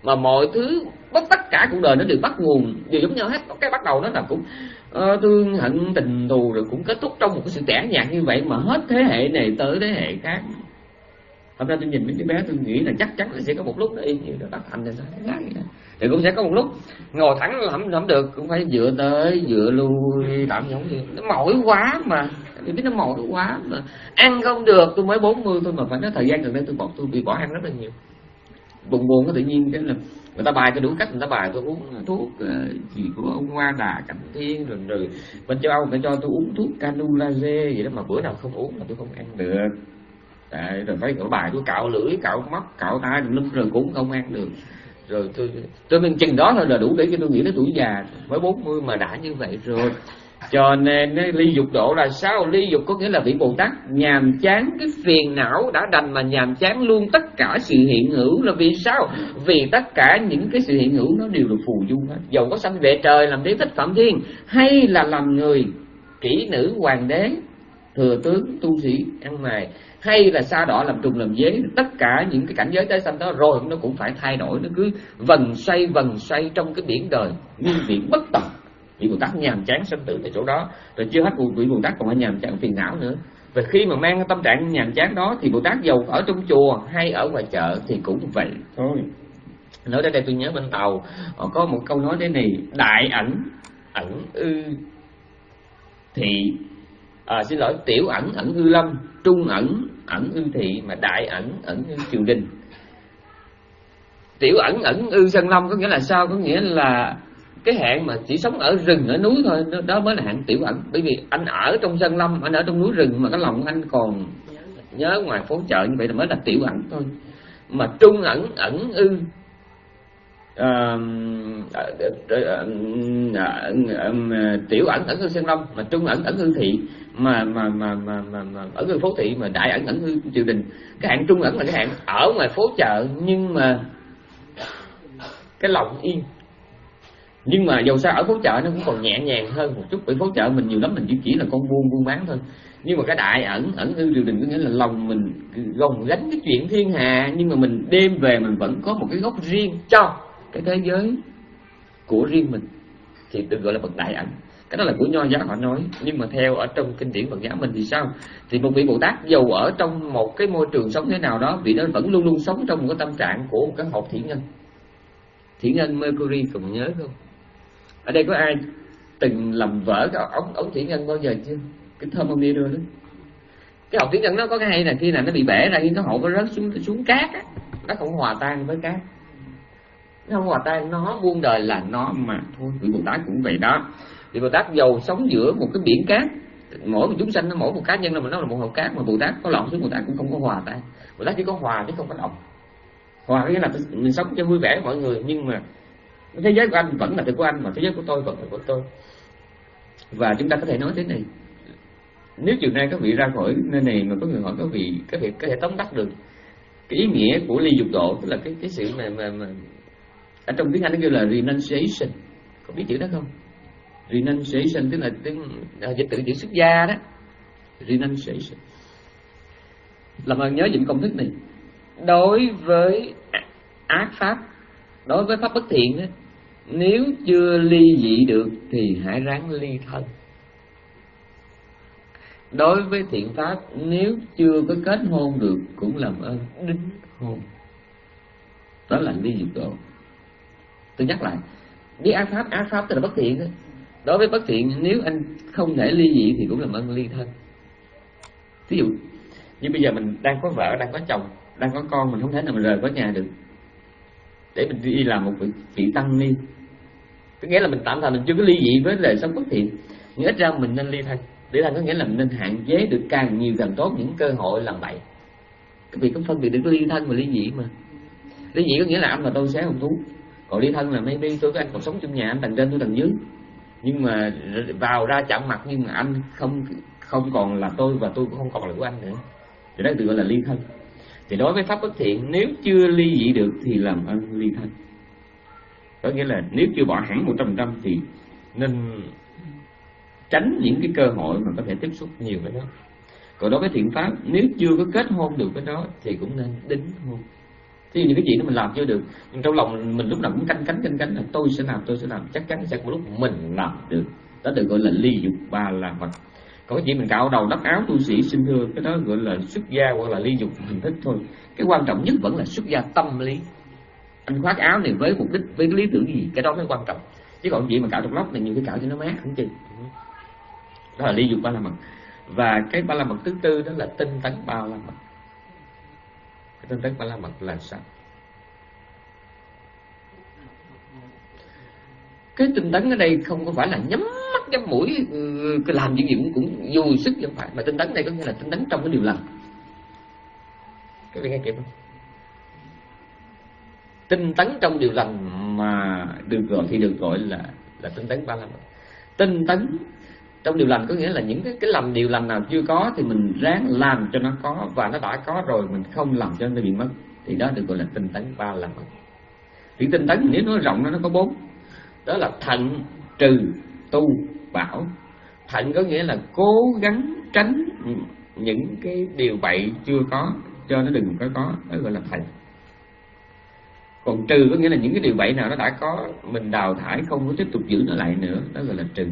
mà mọi thứ bất tất cả cuộc đời nó đều bắt nguồn đều giống nhau hết. Cái bắt đầu nó là cũng uh, thương hận tình thù, rồi cũng kết thúc trong một cái sự tẻ nhạt như vậy mà hết thế hệ này tới thế hệ khác. Hôm nay tôi nhìn mấy đứa bé tôi nghĩ là chắc chắn là sẽ có một lúc nó y như Tất Thành này sao thì cũng sẽ có một lúc ngồi thẳng làm không được, cũng phải dựa tới dựa lui tạm giống như nó mỏi quá mà tôi biết nó mỏi quá mà ăn không được. Tôi mới bốn mươi thôi mà phải nói thời gian gần đây tôi bỏ tôi bị bỏ ăn rất là nhiều, buồn buồn có tự nhiên cái là người ta bài tôi đủ cách, người ta bài tôi uống thuốc uh, gì của ông Hoa Đà Cảnh Thiên, rồi rồi bên châu Âu người ta cho tôi uống thuốc Canulase vậy đó, mà bữa nào không uống là tôi không ăn được. Đấy, rồi phải cạo bài tôi cạo lưỡi, cạo mắt, cạo tai lum rồi cũng không ăn được. Rồi tôi tôi mình chừng đó thôi là đủ để cho tôi nghĩ tới tuổi già mới bốn mươi mà đã như vậy rồi. Cho nên ly dục độ là sao? Ly dục có nghĩa là vị Bồ Tát nhàm chán cái phiền não đã đành mà nhàm chán luôn tất cả sự hiện hữu. Là vì sao? Vì tất cả những cái sự hiện hữu nó đều là phù du hết. Dầu có sanh về trời làm đế thích phạm thiên, hay là làm người kỹ nữ hoàng đế thừa tướng tu sĩ ăn mày, hay là sa đọa làm trùng làm dế, tất cả những cái cảnh giới tái sanh đó rồi nó cũng phải thay đổi. Nó cứ vần xoay vần xoay trong cái biển đời nguyên viễn bất tận. Vị Bồ Tát nhàm chán sanh tử tại chỗ đó. Rồi chưa hết, vị Bồ Tát còn phải nhàm chán phiền não nữa. Và khi mà mang tâm trạng nhàm chán đó thì Bồ Tát dầu ở trong chùa hay ở ngoài chợ thì cũng vậy thôi. Nói đến đây tôi nhớ bên Tàu có một câu nói thế này: đại ẩn ẩn ư thị, à, xin lỗi, tiểu ẩn ẩn ư lâm, trung ẩn ẩn ư thị, mà đại ẩn ẩn ư triều đình. Tiểu ẩn ẩn ư Sơn Lâm có nghĩa là sao? Có nghĩa là cái hạn mà chỉ sống ở rừng ở núi thôi, đó mới là hạn tiểu ẩn. Bởi vì anh ở trong Sơn Lâm, anh ở trong núi rừng mà cái lòng anh còn nhớ ngoài phố chợ, như vậy là mới là tiểu ẩn thôi. Mà trung ẩn ẩn ư Uh, uh, uh, uh, uh, tiểu ẩn ẩn ư Sơn Lâm, mà trung ẩn ẩn ư thị, mà mà mà mà mà, mà ẩn ư phố thị, mà đại ẩn ẩn ư triều đình. Cái hạn trung ẩn là cái hạn ở ngoài phố chợ nhưng mà cái lòng yên. Nhưng mà dầu sao ở phố chợ nó cũng còn nhẹ nhàng hơn một chút, bởi phố chợ mình nhiều lắm mình chỉ chỉ là con buôn buôn bán thôi. Nhưng mà cái đại ẩn ẩn ư triều đình có nghĩa là lòng mình gồng gánh cái chuyện thiên hạ, nhưng mà mình đêm về mình vẫn có một cái góc riêng cho cái thế giới của riêng mình, thì được gọi là bậc đại ẩn. Cái đó là của Nho giáo họ nói. Nhưng mà theo ở trong kinh điển Phật giáo mình thì sao? Thì một vị Bồ Tát dầu ở trong một cái môi trường sống thế nào đó, vị đó vẫn luôn luôn sống trong một cái tâm trạng của một cái hộp thủy ngân. Thủy ngân Mercury còn nhớ không? Ở đây có ai từng làm vỡ cái ống ống thủy ngân bao giờ chưa? Cái thermometer đó, cái hộp thủy ngân nó có cái hay là khi nào nó bị bể ra, khi nó hộp nó rớt xuống xuống cát á, nó không hòa tan với cát, nó không hòa tan, nó buông đời là nó mà thôi. Vị Bồ Tát cũng vậy đó. Vị Bồ Tát dầu sống giữa một cái biển cát, mỗi một chúng sanh nó mỗi một cá nhân là nó là một hộp cát, mà Bồ Tát có lọt xuống Bồ Tát cũng không có hòa tan. Bồ Tát chỉ có hòa chứ không có động. Hòa cái là mình sống cho vui vẻ với mọi người, nhưng mà thế giới của anh vẫn là của anh, mà thế giới của tôi vẫn là của tôi. Và chúng ta có thể nói thế này: nếu chiều nay các vị ra khỏi nơi này mà có người hỏi các vị, các vị có thể tóm tắt được cái ý nghĩa của ly dục độ, tức là cái cái sự mà mà, mà ở trong tiếng Anh nó kêu là renunciation. Có biết chữ đó không? Renunciation tức là tiếng dịch từ chữ xuất gia đó. Renunciation. Làm ơn nhớ những công thức này. Đối với ác pháp, đối với pháp bất thiện đó, nếu chưa ly dị được thì hãy ráng ly thân. Đối với thiện pháp, nếu chưa có kết hôn được cũng làm ơn đính hôn. Đó là ly dục độ. Tôi nhắc lại, biết ác pháp, ác pháp tức là bất thiện đó. Đối với bất thiện, nếu anh không thể ly dị thì cũng làm ơn ly thân. Ví dụ như bây giờ mình đang có vợ, đang có chồng, đang có con, mình không thể nào mình rời khỏi nhà được để mình đi làm một vị, vị tăng ni. Có nghĩa là mình tạm thời mình chưa có ly dị với đời sống bất thiện, nhưng ít ra mình nên ly thân. Ly thân có nghĩa là mình nên hạn chế được càng nhiều càng tốt những cơ hội làm bậy. Cái việc có phân biệt được ly thân và ly dị mà. Ly dị có nghĩa là anh và tôi sẽ không thú. Còn ly thân là maybe tôi với anh còn sống chung nhà, anh tầng trên tôi tầng dưới, nhưng mà vào ra chạm mặt, nhưng mà anh không không còn là tôi và tôi cũng không còn là của anh nữa. Thì đó được gọi là ly thân. Thì đối với pháp bất thiện, nếu chưa ly dị được thì làm ơn ly thân. Có nghĩa là nếu chưa bỏ hẳn một trăm phần trăm thì nên tránh những cái cơ hội mà có thể tiếp xúc nhiều với nó. Còn đối với thiện pháp, nếu chưa có kết hôn được với nó thì cũng nên đính hôn. Thì những cái chuyện đó mình làm chưa được, nhưng trong lòng mình lúc nào cũng canh cánh canh cánh là tôi sẽ làm, tôi sẽ làm, chắc chắn sẽ có lúc mình làm được. Đó được gọi là ly dục ba la mật. Còn cái chuyện mình cạo đầu đắp áo tu sĩ xin thưa, cái đó gọi là xuất gia hoặc là ly dục hình thức thôi. Cái quan trọng nhất vẫn là xuất gia tâm lý. Anh khoác áo này với mục đích, với cái lý tưởng gì, cái đó mới quan trọng. Chứ còn chuyện mà cạo đầu lóc này nhiều cái cạo cho nó mát không chừng. Đó là ly dục ba la mật. Và cái ba la mật thứ tư đó là tinh tấn ba la mật. Cái tinh tấn ba la mật là sao? Cái tinh tấn ở đây không có phải là nhắm mắt nhắm mũi cái làm chuyện gì cũng cũng vô sức, không phải, mà tinh tấn này có nghĩa là tinh tấn trong cái điều lành. Các vị nghe kịp không? Tinh tấn trong điều lành mà được gọi thì được gọi là là tinh tấn ba la mật. Tinh tấn trong điều lành có nghĩa là những cái cái làm điều lành nào chưa có thì mình ráng làm cho nó có, và nó đã có rồi mình không làm cho nó bị mất, thì đó được gọi là tinh tấn ba la mật. Thì tinh tấn nếu nó rộng nó có bốn, đó là thận, trừ, tu, bảo. Thận có nghĩa là cố gắng tránh những cái điều bậy chưa có cho nó đừng có có, đó gọi là thận. Còn trừ có nghĩa là những cái điều bậy nào nó đã có mình đào thải, không có tiếp tục giữ nó lại nữa, đó gọi là trừ.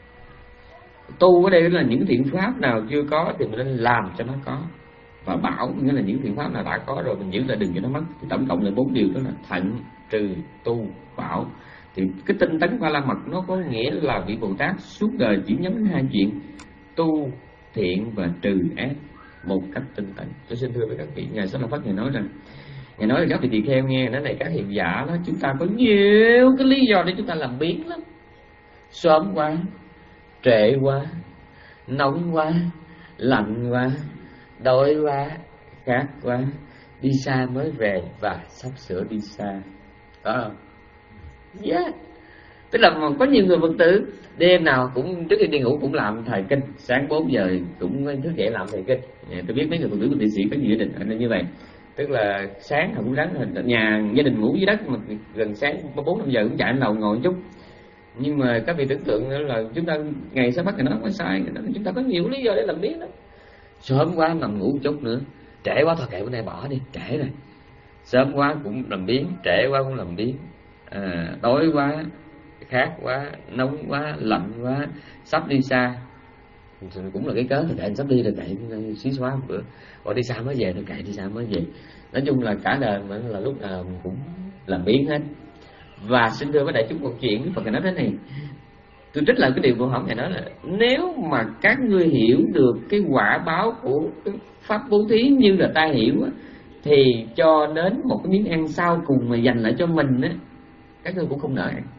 Tu ở đây là những thiện pháp nào chưa có thì mình nên làm cho nó có. Và bảo nghĩa là những thiện pháp nào đã có rồi mình giữ lại đừng cho nó mất. Thì tổng cộng là bốn điều, đó là thận, trừ, tu, bảo. Thì cái tinh tấn ba la mật nó có nghĩa là vị Bồ Tát suốt đời chỉ nhắm đến hai chuyện: tu thiện và trừ ác một cách tinh tấn. Tôi xin thưa với các vị, ngài Xá Lợi Phất ngài nói rằng, ngài nói là các vị tỳ kheo nghe, nói này các hiền giả đó, chúng ta có nhiều cái lý do để chúng ta làm biến lắm. Sớm quá, trễ quá, nóng quá, lạnh quá, đói quá, khát quá, đi xa mới về và sắp sửa đi xa. Đó không? Yeah. Tức là có nhiều người Phật tử đêm nào cũng trước khi đi ngủ cũng làm thời kinh, sáng bốn giờ cũng thức dậy làm thời kinh. Tôi biết mấy người Phật tử của tỷ sĩ có nhiều gia đình là như vậy. Tức là sáng họ cũng ráng, nhà gia đình ngủ dưới đất mà gần sáng bốn năm giờ cũng chạy lên lầu ngồi một chút. Nhưng mà các vị tưởng tượng là chúng ta ngày sẽ bắt ngày nó không có sai, chúng ta có nhiều lý do để làm biến đó. Sớm quá nằm ngủ một chút nữa, trễ quá thôi kệ bữa nay bỏ đi, trễ rồi. Sớm quá cũng làm biến, trễ quá cũng làm biến. À, đói quá, khát quá, nóng quá, lạnh quá, sắp đi xa cũng là cái cớ thì anh sắp đi rồi kệ xí xóa một bữa, gọi đi xa mới về rồi kệ đi xa mới về. Nói chung là cả đời mà là lúc nào cũng làm biến hết. Và xin thưa với đại chúng một chuyện, Phật ngài nói thế này, tôi trích lại cái điều của họ, ngài nói là nếu mà các ngươi hiểu được cái quả báo của cái pháp bố thí như là ta hiểu á, thì cho đến một cái miếng ăn sau cùng mà dành lại cho mình á, các ngươi cũng không nợ ăn.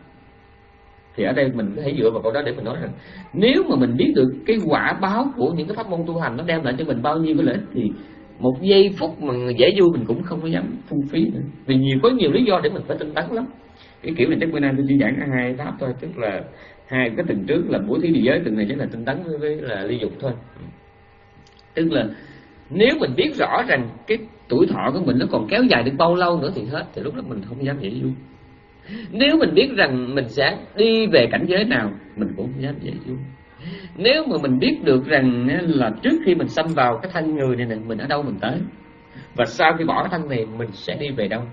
Thì ở đây mình có thể dựa vào câu đó để mình nói rằng nếu mà mình biết được cái quả báo của những cái pháp môn tu hành nó đem lại cho mình bao nhiêu cái lợi ích, thì một giây phút mà dễ vui mình cũng không có dám phung phí nữa. Vì nhiều có nhiều lý do để mình phải tinh tấn lắm. Cái kiểu này chắc bữa nay tôi chỉ giảng hai pháp thôi, tức là hai cái tuần trước là bố thí địa giới, tuần này chắc là tinh tấn với, với là ly dục thôi. Tức là nếu mình biết rõ rằng cái tuổi thọ của mình nó còn kéo dài được bao lâu nữa thì hết, thì lúc đó mình không dám dễ vui. Nếu mình biết rằng mình sẽ đi về cảnh giới nào, mình cũng không dám dễ vui. Nếu mà mình biết được rằng là trước khi mình xâm vào cái thân người này, này mình ở đâu mình tới, và sau khi bỏ cái thân này mình sẽ đi về đâu.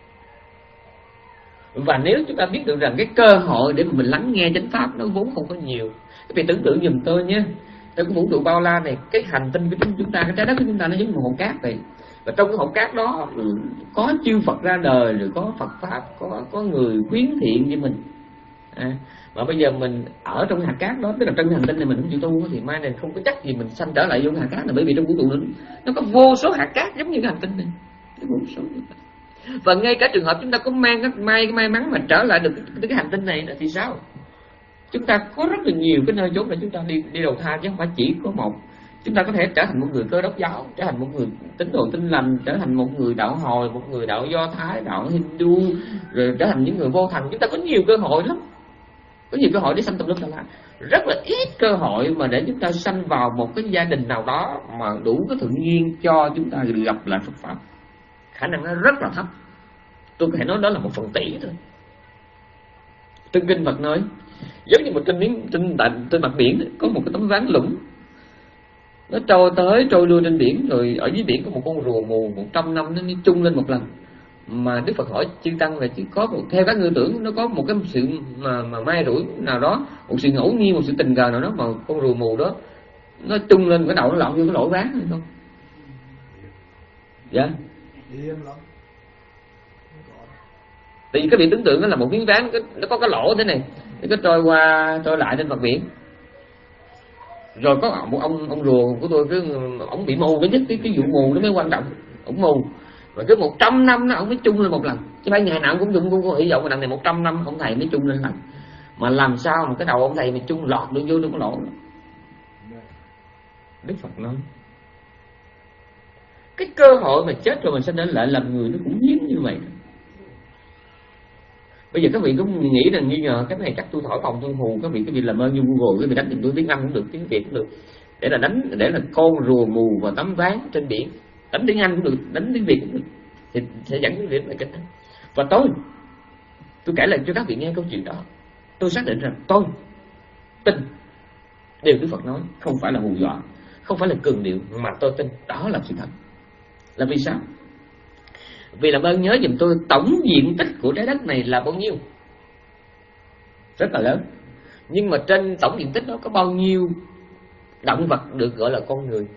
Và nếu chúng ta biết được rằng cái cơ hội để mà mình lắng nghe chánh pháp nó vốn không có nhiều. Các vị tưởng tượng giùm tôi nhé, trong cái vũ trụ bao la này, cái hành tinh của chúng ta, cái trái đất của chúng ta nó giống như một hộp cát vậy. Và trong cái hộp cát đó có chư Phật ra đời, rồi có Phật pháp, có có người khuyến thiện với mình. À, mà bây giờ mình ở trong hạt cát đó, tức là trong hành tinh này mình không chịu tu, thì mai này không có chắc gì mình sanh trở lại vô hạt cát này, bởi vì trong vũ trụ nó, nó có vô số hạt cát giống như cái hành tinh này, cái vô số. Và ngay cả trường hợp chúng ta có mang cái may cái may mắn mà trở lại được cái, cái hành tinh này thì sao? Chúng ta có rất là nhiều cái nơi chốn để chúng ta đi đi đầu thai, chứ không phải chỉ có một. Chúng ta có thể trở thành một người Cơ Đốc giáo, trở thành một người tín đồ Tin Lành, trở thành một người đạo Hồi, một người đạo Do Thái, đạo Hindu, rồi trở thành những người vô thần. Chúng ta có nhiều cơ hội lắm, có nhiều cơ hội để sanh tùm lum tà la. Rất là ít cơ hội mà để chúng ta sanh vào một cái gia đình nào đó mà đủ cái thuận duyên cho chúng ta gặp lại Phật pháp. Khả năng nó rất là thấp. Tôi có thể nói đó là một phần tỷ thôi. Trong kinh Phật nói giống như một trên miếng trên, trên mặt biển có một cái tấm ván lũng, nó trôi tới trôi lui trên biển, rồi ở dưới biển có một con rùa mù một trăm năm nó chung lên một lần. mà Đức Phật hỏi chư tăng là chỉ có một, theo các ngư tưởng nó có một cái sự mà mà may rủi nào đó, một sự ngẫu nhiên, một sự tình cờ nào đó mà con rùa mù đó nó tung lên cái đầu nó lọt vô cái lỗ ván hay không? Dạ. Tại vì cái việc tưởng tượng nó là một miếng ván, nó có cái lỗ thế này, nó có trôi qua trôi lại trên mặt biển. Rồi có một ông ông rùa của tôi, cái ông bị mù, cái nhất cái cái vụ mù nó mới quan trọng, ông mù. Rồi cứ một trăm năm nó ông mới chung lên một lần, chứ phải ngày nào cũng chung, cũng có hy vọng lần này một trăm năm ông thầy mới chung lên lần. Mà làm sao mà cái đầu ông thầy mà chung lọt được vô trong cái lỗ đó. Đức Phật nói cái cơ hội mà chết rồi mình sẽ đến lại làm người nó cũng hiếm như vậy. Bây giờ các vị cũng nghĩ rằng nghi ngờ cái này chắc tôi thổi phòng tôi hù các vị, cái vị làm ơn như Google cái vị đánh giùm tôi tiếng Anh cũng được, tiếng Việt cũng được, để là đánh để là con rùa mù và tấm ván trên biển, đánh tiếng Anh cũng được, đánh tiếng Việt cũng được, thì sẽ dẫn cái việc lại kinh thánh. Và tôi tôi kể lại cho các vị nghe câu chuyện đó, tôi xác định rằng tôi tin điều Đức Phật nói, không phải là hù dọa, không phải là cường điệu, mà tôi tin đó là sự thật. Là vì sao? Vì làm ơn nhớ giùm tôi tổng diện tích của trái đất này là bao nhiêu? Rất là lớn. Nhưng mà trên tổng diện tích đó có bao nhiêu động vật được gọi là con người?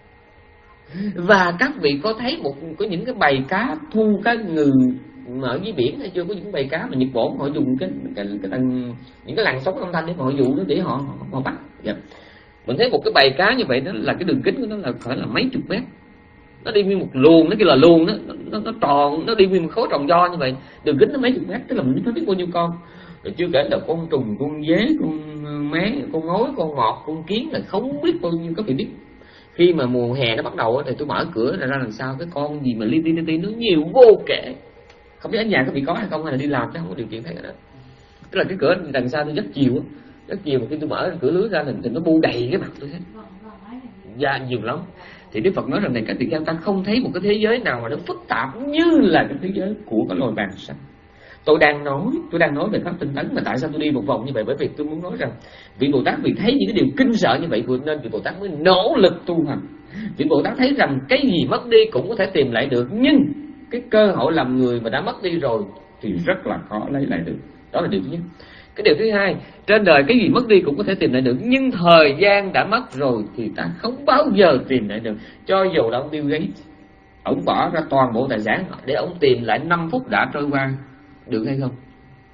Và các vị có thấy một có những cái bầy cá thu cá ngừ mà ở dưới biển hay chưa? Có những bầy cá mà Nhật Bản họ dùng cái cái, cái, cái những cái làn sóng âm thanh để họ dụ nó để họ họ, họ bắt. Dạ. Mình thấy một cái bầy cá như vậy đó là cái đường kính của nó là phải là mấy chục mét. Nó đi nguyên một luồng, nó kêu là luồng, nó, nó nó tròn, nó đi nguyên một khối tròn do như vậy, đường kính nó mấy chục mét, tức là mình phải biết bao nhiêu con. Rồi chưa kể là con trùng, con dế, con mé, con ngói, con ngọt, con kiến là không biết bao nhiêu. Các vị biết khi mà mùa hè nó bắt đầu thì tôi mở cửa ra ra làm sao cái con gì mà li ti li ti nó nhiều vô kể. Không biết ở nhà các vị có hay không, hay là đi làm chứ không có điều kiện thấy cái đó. Tức là cái cửa đằng sau tôi rất chiều á, rất chiều mà khi tôi mở cửa lưới ra thì, thì nó bu đầy cái mặt tôi hết. Dạ nhiều lắm. Thì Đức Phật nói rằng này các tỷ kheo, ta không thấy một cái thế giới nào mà nó phức tạp như là cái thế giới của cái loài vàng xanh. Tôi đang nói, tôi đang nói về pháp tinh tấn, mà tại sao tôi đi một vòng như vậy? Bởi vì tôi muốn nói rằng vị Bồ Tát vì thấy những cái điều kinh sợ như vậy nên vị Bồ Tát mới nỗ lực tu hành. Vị Bồ Tát thấy rằng cái gì mất đi cũng có thể tìm lại được, nhưng cái cơ hội làm người mà đã mất đi rồi thì rất là khó lấy lại được. Đó là điều thứ nhất. Cái điều thứ hai, trên đời cái gì mất đi cũng có thể tìm lại được, nhưng thời gian đã mất rồi thì ta không bao giờ tìm lại được. Cho dù là ông Bill Gates, ông bỏ ra toàn bộ tài sản để ông tìm lại năm phút đã trôi qua, được hay không?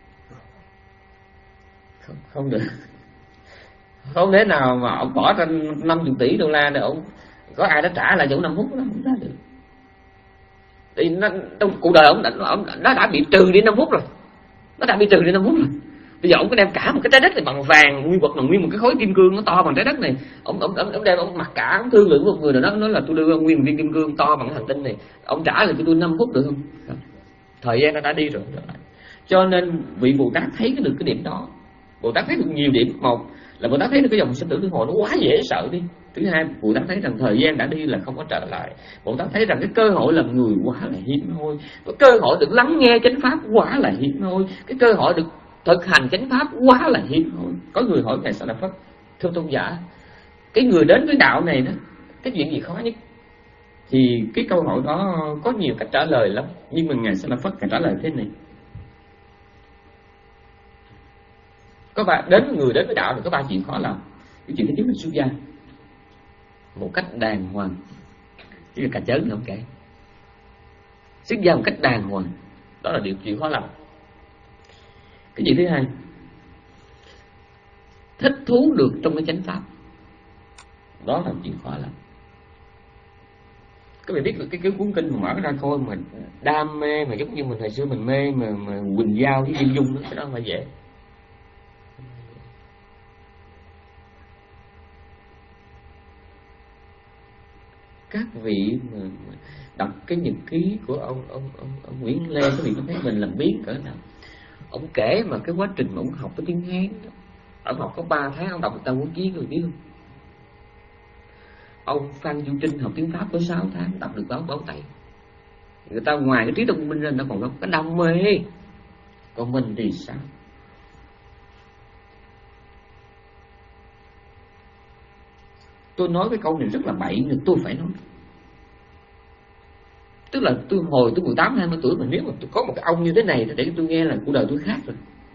Không, không được. Không thể nào mà ông bỏ ra năm mươi tỷ đô la để ông có ai đã trả lại chỗ năm phút đó, không ra được. Thì nó, trong cuộc đời ông đã, ông đã, đã bị trừ đi năm phút rồi, nó đã bị trừ đi năm phút rồi. Bây giờ ông có đem cả một cái trái đất này bằng vàng nguyên vật, bằng nguyên một cái khối kim cương nó to bằng trái đất này, ông ông ông, ông đem ông mặc cả, ông thương lượng với một người nào đó nói là tôi đưa nguyên viên kim cương to bằng hành tinh này, ông trả lại cho tôi năm phút được không? Không. Thời gian nó đã đi rồi. Cho nên vị Bồ Tát thấy được cái điểm đó. Bồ Tát thấy được nhiều điểm. Một là Bồ Tát thấy được cái dòng sinh tử luân hồi nó quá dễ sợ đi. Thứ hai, Bồ Tát thấy rằng thời gian đã đi là không có trở lại. Bồ Tát thấy rằng cái cơ hội làm người quá là hiếm hoi, cái cơ hội được lắng nghe chánh pháp quá là hiếm hoi, cái cơ hội được thực hành chánh pháp quá là hiếm hoi. Có người hỏi Ngài Sa La Phất, thưa tôn giả, cái người đến với đạo này đó, cái chuyện gì khó nhất? Thì cái câu hỏi đó có nhiều cách trả lời lắm, nhưng mà Ngài Sa La Phất Ngài trả lời thế này: có ba đến người đến với đạo thì có ba chuyện khó làm. Cái chuyện thứ nhất là xuất gia một cách đàng hoàng, chứ là cà chớn không kể. Xuất gia một cách đàng hoàng, đó là điều chuyện khó làm. Cái gì thứ hai, thích thú được trong cái chánh pháp, đó là chuyện khó làm. Các bạn biết cái cái cuốn kinh mà mở ra coi mà đam mê, mà giống như mình hồi xưa mình mê mà mà Quỳnh Giao với Kim Dung đó, cái đó không phải dễ. Các vị mà đọc cái nhật ký của ông ông ông, ông Nguyễn Lê, các vị có thấy mình làm biến cỡ nào? Ông kể mà cái quá trình mà ông học cái tiếng Hán đó, ông học có ba tháng ông đọc được Tam Quốc Chí, người biết không? Ông Phan Du Trinh học tiếng Pháp có sáu tháng đọc được báo báo Tây. Người ta ngoài cái trí thông minh ra nó còn có cái đam mê. Còn mình thì sao? Tôi nói cái câu này rất là bậy nhưng tôi phải nói. Tức là tôi hồi tôi mười tám hai mươi tuổi mà nếu mà tôi có một cái ông như thế này để tôi nghe là cuộc đời tôi khác rồi.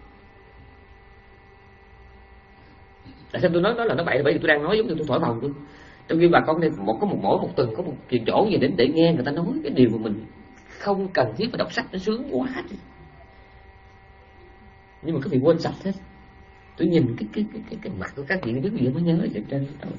Tại sao tôi nói đó là nó bậy? Bởi vì tôi đang nói giống như tôi thổi phồng tôi. Trong khi bà con này một có một mỗi một tuần có một chuyện chỗ gì đến để nghe người ta nói cái điều mà mình không cần thiết phải đọc sách, nó sướng quá. Nhưng mà các vị quên sạch hết. Tôi nhìn cái cái cái cái, cái mặt của các vị biết gì mới nhớ ở trên trên đó.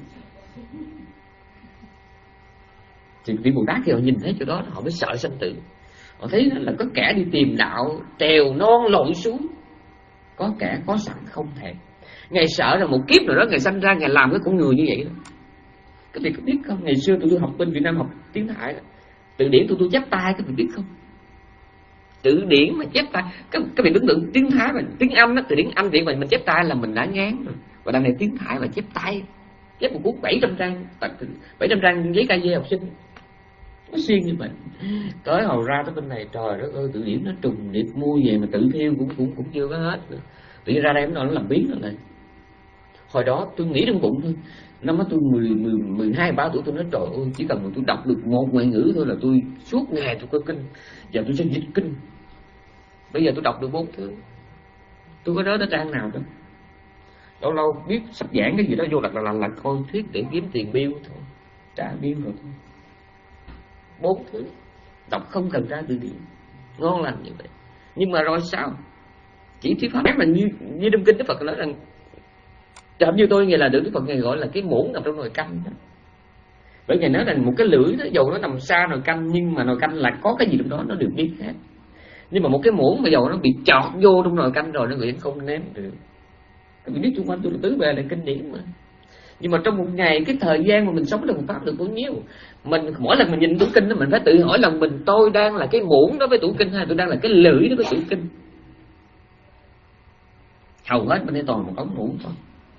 Thì vị Bồ Tát khi họ nhìn thấy chỗ đó họ mới sợ sanh tử. Họ thấy là có kẻ đi tìm đạo trèo non lội xuống, có kẻ có sẵn không thèm. Ngài sợ là một kiếp nào đó Ngài sanh ra Ngài làm cái con người như vậy đó. Các vị có biết không? Ngày xưa tụi tôi học bên Việt Nam học tiếng Thái đó. Từ điển tụi tôi chép tay, các vị biết không? Từ điển mà chép tay, các, các vị tưởng tượng tiếng Thái mà tiếng Anh đó, từ điển Anh Việt mà mình chép tay là mình đã ngán rồi. Và đằng này tiếng Thái mà chép tay, chép một cuốn bảy trăm trang, bảy trăm trang giấy ca dê học sinh. Nó xuyên như vậy. Tới hồi ra tới bên này trời đất ơi, từ điển nó trùng điệp mua về mà tự thiêu cũng cũng cũng chưa có hết nữa. Tự nhiên ra đây nó làm biến rồi này. Hồi đó tôi nghĩ trong bụng thôi. Năm đó tôi mười, mười, mười hai, ba tuổi tôi nói trời ơi, chỉ cần mà tôi đọc được một ngoại ngữ thôi là tôi suốt ngày tôi có kinh. Giờ tôi sẽ dịch kinh. Bây giờ tôi đọc được bốn thứ. Tôi có nhớ tới trang nào đâu. Lâu lâu biết sách giảng cái gì đó vô lật là làm là coi thuyết để kiếm tiền bill thôi. Trả bill rồi thôi. Bốn thứ. Đọc không cần ra từ điển. Ngon lành như vậy. Nhưng mà rồi sao? Chỉ thuyết pháp là như, như trong kinh Đức Phật nói rằng chẳng như tôi nghe là được Đức Phật Ngài gọi là cái muỗng nằm trong nồi canh đó. Bởi Ngài nói rằng một cái lưỡi đó, dầu nó nằm xa nồi canh nhưng mà nồi canh là có cái gì trong đó nó được biết hết. Nhưng mà một cái muỗng mà dầu nó bị chọt vô trong nồi canh rồi nó vẫn không ném được. Các bạn biết xung quanh tôi là tứ bề là kinh điển mà. Nhưng mà trong một ngày cái thời gian mà mình sống được một pháp được bao nhiêu, mình mỗi lần mình nhìn tủ kinh đó mình phải tự hỏi lòng mình, tôi đang là cái muỗng đó với tủ kinh hay tôi đang là cái lưỡi đó với tủ kinh. Hầu hết bên đây toàn một ống muỗng thôi.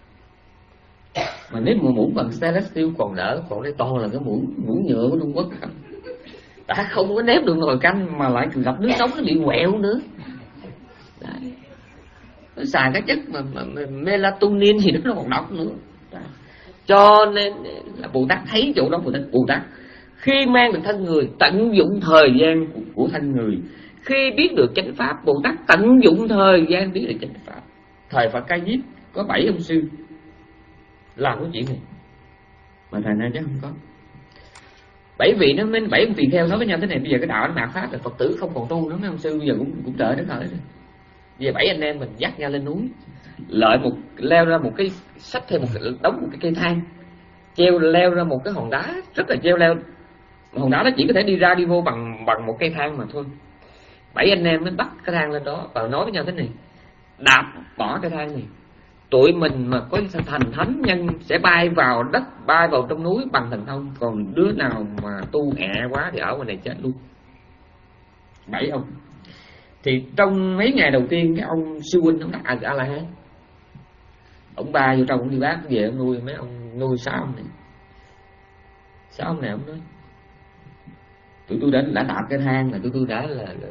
Mà nếu mà muỗng bằng stainless steel còn đỡ, còn đây toàn là cái muỗng muỗng nhựa của Trung Quốc. Đã không có ném được nồi canh mà lại gặp nước nóng nó bị quẹo nữa. Đấy. Nó xài cái chất mà, mà, mà melatonin thì nó còn độc nữa. Đấy. Cho nên là Bồ Tát thấy chỗ đó, Bồ Tát, Bồ Tát khi mang được thân người tận dụng thời gian của, của thân người, khi biết được chánh pháp Bồ Tát tận dụng thời gian biết được chánh pháp. Thời Phật Ca Diếp có bảy ông sư làm cái chuyện này mà thời nay chắc không có. Bảy vị nó mới bảy ông tỳ kheo nói với nhau thế này, bây giờ cái đạo nó mạt pháp rồi, Phật tử không còn tu nữa, mấy ông sư bây giờ cũng cũng trở đến thời rồi. Bây giờ bảy anh em mình dắt nhau lên núi, lợi một leo ra một cái xách thêm một cái, đóng một cái cây thang, treo leo ra một cái hòn đá, rất là treo leo. Hòn đá nó chỉ có thể đi ra đi vô bằng bằng một cây thang mà thôi. Bảy anh em mới bắt cái thang lên đó và nói với nhau thế này, đạp bỏ cái thang này, tụi mình mà có thành thánh nhân sẽ bay vào đất, bay vào trong núi bằng thần thông, còn đứa nào mà tu ẹ quá thì ở ngoài này chết luôn. Bảy ông. Thì trong mấy ngày đầu tiên cái ông sư huynh ông đặt A La Hán, ông ba vô trong ông đi bác về ông nuôi mấy ông, nuôi sáu ông này. Sáu ông này ông nói tụi tôi đã đã đạp cái thang là tụi tôi đã là là,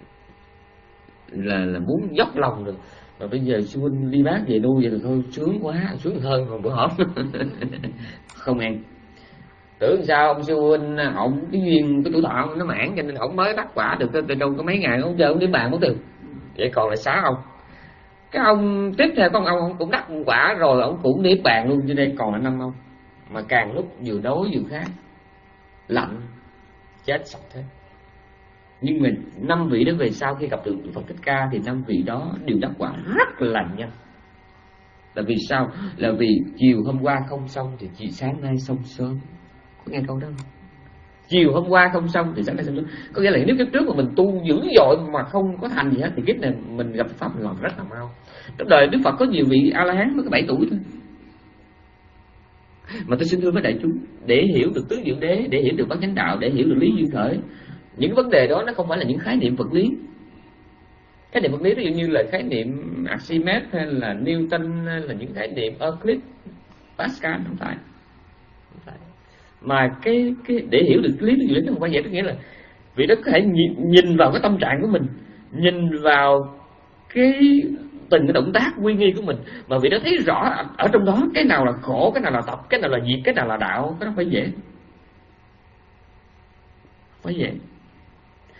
là, là muốn dốc lòng rồi. Mà bây giờ sư huynh đi bác về nuôi vậy thì thôi sướng quá, sướng hơn còn bữa hổm. Không ăn. Tưởng sao ông sư huynh ổng cái duyên cái tuổi thọ nó mãn cho nên ổng mới bắt quả được từ đâu có mấy ngày, ông giờ ông đi bàn mất tiền. Vậy còn lại sáu ông. Cái ông tiếp theo con ông, ông cũng đắc quả rồi ông cũng đi bàn luôn, trên đây còn lại năm ông. Mà càng lúc vừa đói vừa khát, lạnh, chết sạch thế. Nhưng mà năm vị đó về sau khi gặp được Phật Thích Ca thì năm vị đó đều đắc quả rất là nhanh. Là vì sao? Là vì chiều hôm qua không xong thì chị sáng nay xong sớm. Có nghe câu đó không? Chiều hôm qua không xong thì sáng nay xong sớm. Có nghĩa là nếu kiếp trước mà mình tu dữ dội mà không có thành gì hết thì kiếp này mình gặp pháp mình làm rất là mau. Trong đời Đức Phật có nhiều vị A La Hán mới có bảy tuổi thôi. Mà tôi xin thưa với đại chúng, để hiểu được tứ diệu đế, để hiểu được bát chánh đạo, để hiểu được lý duyên khởi, những vấn đề đó nó không phải là những khái niệm vật lý. Khái niệm vật lý ví dụ như là khái niệm Archimedes hay là Newton hay là những khái niệm Euclid, Pascal, không phải. Không phải. Mà cái cái để hiểu được lý lý nó không phải vậy, tức nghĩa là vị đó có thể nhìn, nhìn vào cái tâm trạng của mình, nhìn vào cái từng cái động tác uy nghi của mình mà vị đó thấy rõ ở trong đó cái nào là khổ, cái nào là tập, cái nào là diệt, cái nào là đạo, cái đó phải dễ. Phải vậy.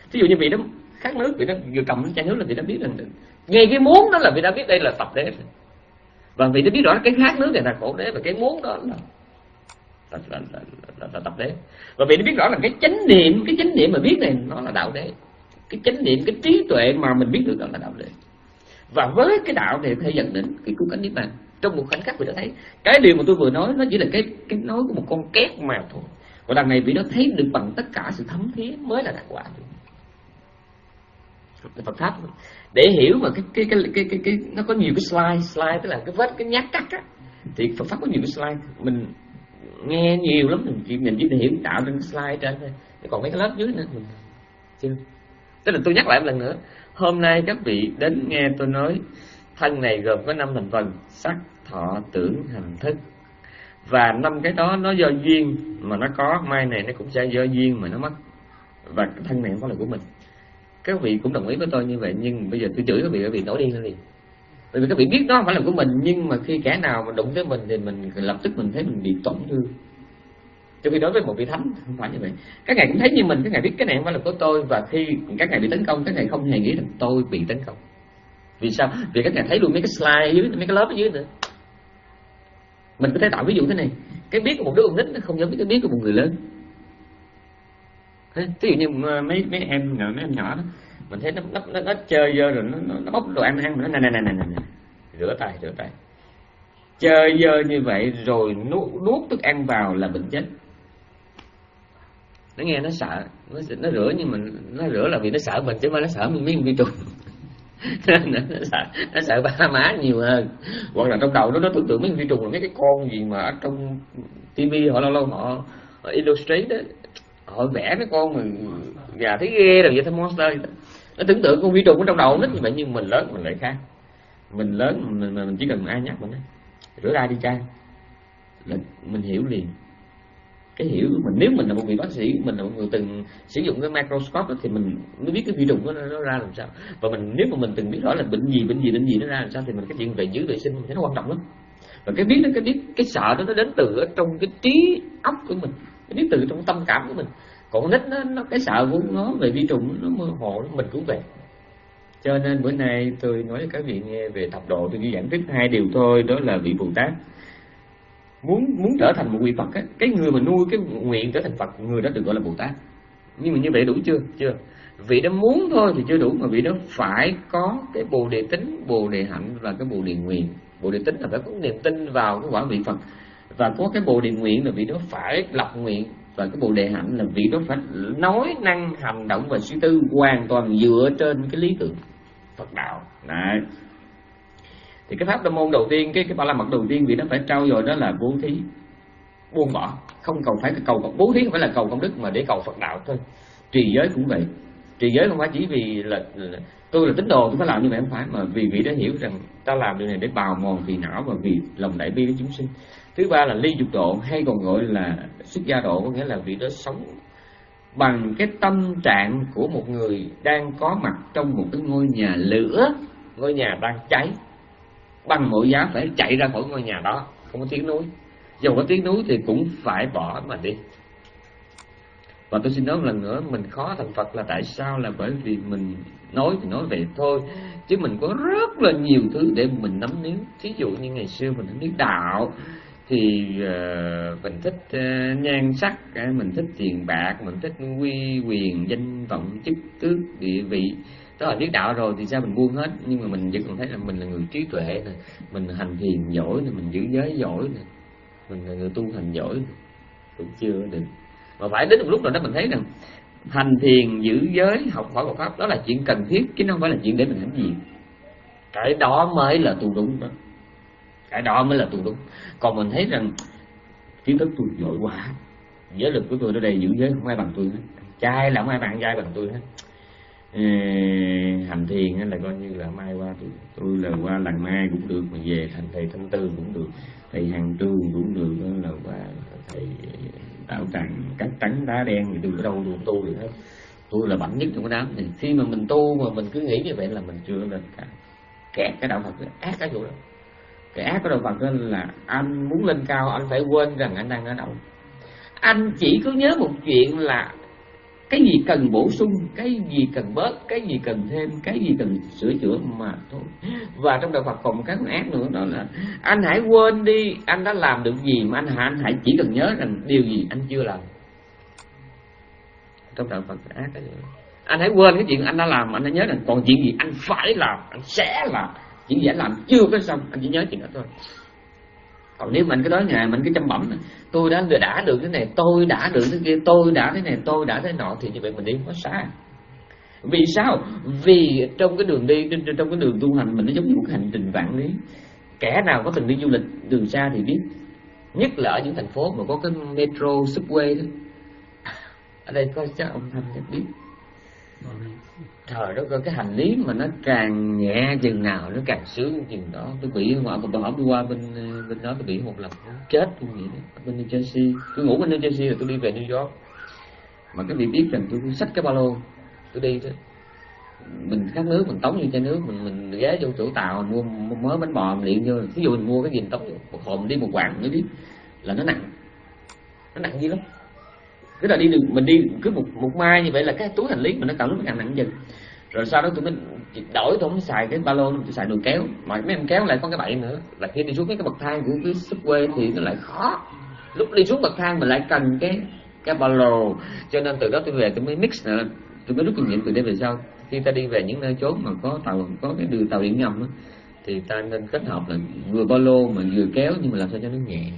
Ví dụ như vị đó khát nước, vị đó vừa cầm chai nước là vị đó biết rằng ngay cái muốn đó là vị đó biết đây là tập đế, và vị đó biết rõ cái khát nước này là khổ đế, và cái muốn đó là là, là, là, là, là tập đế, và vị đó biết rõ là cái chánh niệm, cái chánh niệm mà biết này nó là đạo đế, cái chánh niệm, cái trí tuệ mà mình biết được đó là đạo đế. Và với cái đạo này phải dẫn đến cái cứu cánh niết bàn. Trong một khoảnh khắc vị đó thấy cái điều mà tôi vừa nói nó chỉ là cái cái nói của một con két mà thôi, và đằng này vị đó thấy được bằng tất cả sự thấm thía mới là đạt quả. Phật pháp để hiểu mà cái cái cái cái cái, cái nó có nhiều cái slide slide tức là cái vết, cái nhát cắt á, thì Phật pháp có nhiều cái slide, mình nghe nhiều lắm, mình chỉ mình chỉ hiểu tạo trên slide trên thôi, còn mấy cái lớp dưới nữa mình chưa. Tức là tôi nhắc lại một lần nữa, hôm nay các vị đến nghe tôi nói thân này gồm có năm thành phần: sắc, thọ, tưởng, hành, thức, và năm cái đó nó do duyên mà nó có, mai này nó cũng sẽ do duyên mà nó mất, và cái thân này không phải là của mình. Các vị cũng đồng ý với tôi như vậy, nhưng bây giờ tôi chửi các vị, các vị nổi điên lên liền. Bởi vì các vị biết đó không phải là của mình, nhưng mà khi kẻ nào mà đụng tới mình thì mình lập tức mình thấy mình bị tổn thương. Trong khi đối với một vị thánh không phải như vậy. Các ngài cũng thấy như mình, các ngài biết cái này không phải là của tôi, và khi các ngài bị tấn công, các ngài không hề nghĩ rằng tôi bị tấn công. Vì sao? Vì các ngài thấy luôn mấy cái slide dưới, mấy cái lớp ở dưới nữa. Mình có thể tạo ví dụ thế này: cái biết của một đứa con nít nó không giống với cái biết của một người lớn. Ví dụ như mấy mấy em mấy em nhỏ đó, mình thấy nó nó nó, nó chơi dơ rồi nó, nó nó bóc đồ ăn ăn mà nó này này này này này rửa tay rửa tay chơi dơ như vậy rồi nuốt nuốt thức ăn vào là bệnh chết. Nó nghe nó sợ, nó nó rửa, nhưng mà nó rửa là vì nó sợ mình chứ không phải nó sợ mình mấy vi trùng. nó sợ nó sợ ba má nhiều hơn, hoặc là trong đầu nó nó tưởng tượng mấy vi trùng là mấy cái con gì mà ở trong tivi họ lâu lâu họ, họ illustrate đó, họ vẽ mấy con mà gà thấy ghê rồi vậy, thấy monster vậy. Nó tưởng tượng con vi trùng ở trong đầu nít như vậy, nhưng mình lớn mình lại khác. Mình lớn mình, mình chỉ cần ai nhắc mình ấy, rửa tay đi cha là mình hiểu liền. Cái hiểu của mình, nếu mình là một vị bác sĩ, mình là một người từng sử dụng cái microscope đó, thì mình mới biết cái vi trùng đó nó, nó ra làm sao. Và mình nếu mà mình từng biết rõ là bệnh gì bệnh gì bệnh gì nó ra làm sao, thì mình cái chuyện về giữ vệ sinh mình thấy nó quan trọng lắm. Và cái biết đó, cái biết cái sợ đó nó đến từ ở trong cái trí óc của mình, cái biết từ trong tâm cảm của mình. Còn con nít nó, nó cái sợ của nó về vi trùng nó mơ hồ, mình cũng về. Cho nên bữa nay tôi nói cho các vị nghe về thập độ, tôi chỉ giảng tiếp hai điều thôi, đó là vị Bồ Tát muốn muốn trở thành một vị Phật á, cái người mà nuôi cái nguyện trở thành Phật, người đó được gọi là Bồ Tát. Nhưng mà như vậy đủ chưa? Chưa. Vị đó muốn thôi thì chưa đủ, mà vị đó phải có cái bồ đề tính, bồ đề hạnh và cái bồ đề nguyện. Bồ đề tính là phải có niềm tin vào cái quả vị Phật, và có cái bồ đề nguyện là vị đó phải lập nguyện, và cái bồ đề hạnh là vị đó phải nói năng hành động và suy tư hoàn toàn dựa trên cái lý tưởng Phật đạo. Đấy. Thì cái pháp Nam môn đầu tiên, cái cái ba la mật đầu tiên vị đó phải trau dồi đó là bố thí, buông bỏ, không cầu phải cầu bố thí không phải là cầu công đức mà để cầu Phật đạo thôi. Trì giới cũng vậy, trì giới không phải chỉ vì là, là tôi là tín đồ tôi phải làm như vậy, không phải, mà vì vị đó hiểu rằng ta làm điều này để bào mòn phiền não và vì lòng đại bi với chúng sinh. Thứ ba là ly dục độ, hay còn gọi là xuất gia độ, có nghĩa là vị đó sống bằng cái tâm trạng của một người đang có mặt trong một cái ngôi nhà lửa, ngôi nhà đang cháy, bằng mọi giá phải chạy ra khỏi ngôi nhà đó, không có tiếng núi, dù có tiếng núi thì cũng phải bỏ mà đi. Và tôi xin nói một lần nữa, mình khó thành Phật là tại sao? Là bởi vì mình nói thì nói vậy thôi, chứ mình có rất là nhiều thứ để mình nắm níu. Thí dụ như ngày xưa mình không biết đạo thì uh, mình thích uh, nhan sắc, uh, mình thích tiền bạc, mình thích uy quyền danh vọng chức tước địa vị. Đó là biết đạo rồi thì sao mình buông hết, nhưng mà mình vẫn còn thấy là mình là người trí tuệ nè, mình hành thiền giỏi nè, mình giữ giới giỏi nè, mình là người tu hành giỏi nè, cũng chưa được. Mà phải đến một lúc nào đó mình thấy rằng hành thiền giữ giới học hỏi Phật pháp đó là chuyện cần thiết, chứ không phải là chuyện để mình hãnh diện. Cái đó mới là tu đúng đó, cái đó mới là tu đúng. Còn mình thấy rằng kiến thức tôi giỏi quá, giới lực của tôi ở đây giữ giới không ai bằng tôi hết, trai là không ai bạn trai bằng tôi hết. Ê, hành thiền là coi như là mai qua tôi, tôi là qua làng mai cũng được, mà về thành thầy Thanh Tư cũng được, thầy Hàng Trương cũng được, đó là qua thầy đạo tràng cắt trắng đá đen thì tôi ở đâu tôi tu được hết. Tôi là mạnh nhất trong cái đám này. Khi mà mình tu mà mình cứ nghĩ như vậy là mình chưa lên cả kẹt cái đạo Phật đó, ác cái chỗ đó. Cái ác của đạo Phật đó là anh muốn lên cao anh phải quên rằng anh đang ở đâu. Anh chỉ cứ nhớ một chuyện là cái gì cần bổ sung, cái gì cần bớt, cái gì cần thêm, cái gì cần sửa chữa mà thôi. Và trong đạo Phật còn một cái ác nữa, đó là anh hãy quên đi anh đã làm được gì, mà anh, anh hãy chỉ cần nhớ rằng điều gì anh chưa làm. Trong đạo Phật ác cái gì? Anh hãy quên cái chuyện anh đã làm, anh hãy nhớ rằng còn chuyện gì anh phải làm, anh sẽ làm. Chuyện gì anh làm chưa có xong, anh chỉ nhớ chuyện đó thôi. Còn nếu mình cái đó ngày mình cái chăm bẩm, tôi đã đã được cái này, tôi đã được cái kia, tôi đã thế này, tôi đã thế nọ, thì như vậy mình đi không có xa. Vì sao? Vì trong cái đường đi, trong cái đường tu hành mình nó giống như một hành trình vạn lý. Kẻ nào có từng đi du lịch đường xa thì biết, nhất là ở những thành phố mà có cái metro, subway đó. Ở đây có chắc ông Thanh chắc biết. Trời đất ơi, cái hành lý mà nó càng nhẹ chừng nào nó càng sướng chừng đó. Tôi bị ngoại tôi hỏi tôi qua bên bên đó, tôi bị một lần chết như vậy đó. Bên New Jersey, tôi ngủ bên New Jersey rồi tôi đi về New York. Mà cái việc biết rằng tôi xách cái ba lô tôi đi thôi. Mình khát nước mình tống như chai nước, mình mình ghé vô chỗ tàu mình mua mớ bánh bò mình liền vô. Ví dụ mình mua cái gì mình tống một hộp mình đi một quặng nữa biết là nó nặng, nó nặng dữ lắm. Cứ là đi đường mình đi cứ một một mai như vậy là cái túi hành lý mình nó càng lúc càng nặng dần. Rồi sau đó tụi mình đổi, tôi không xài cái ba lô, tôi xài đồ kéo. Mà mấy em kéo lại có cái bậy nữa là khi đi xuống mấy cái bậc thang của cái subway thì nó lại khó. Lúc đi xuống bậc thang mình lại cần cái cái ba lô. Cho nên từ đó tôi về tôi mới mix nữa, tôi mới rút kinh nghiệm từ đây về sau. Khi ta đi về những nơi chốn mà có tàu, có cái đường tàu điện ngầm đó, thì ta nên kết hợp là vừa ba lô mà vừa kéo, nhưng mà làm sao cho nó nhẹ.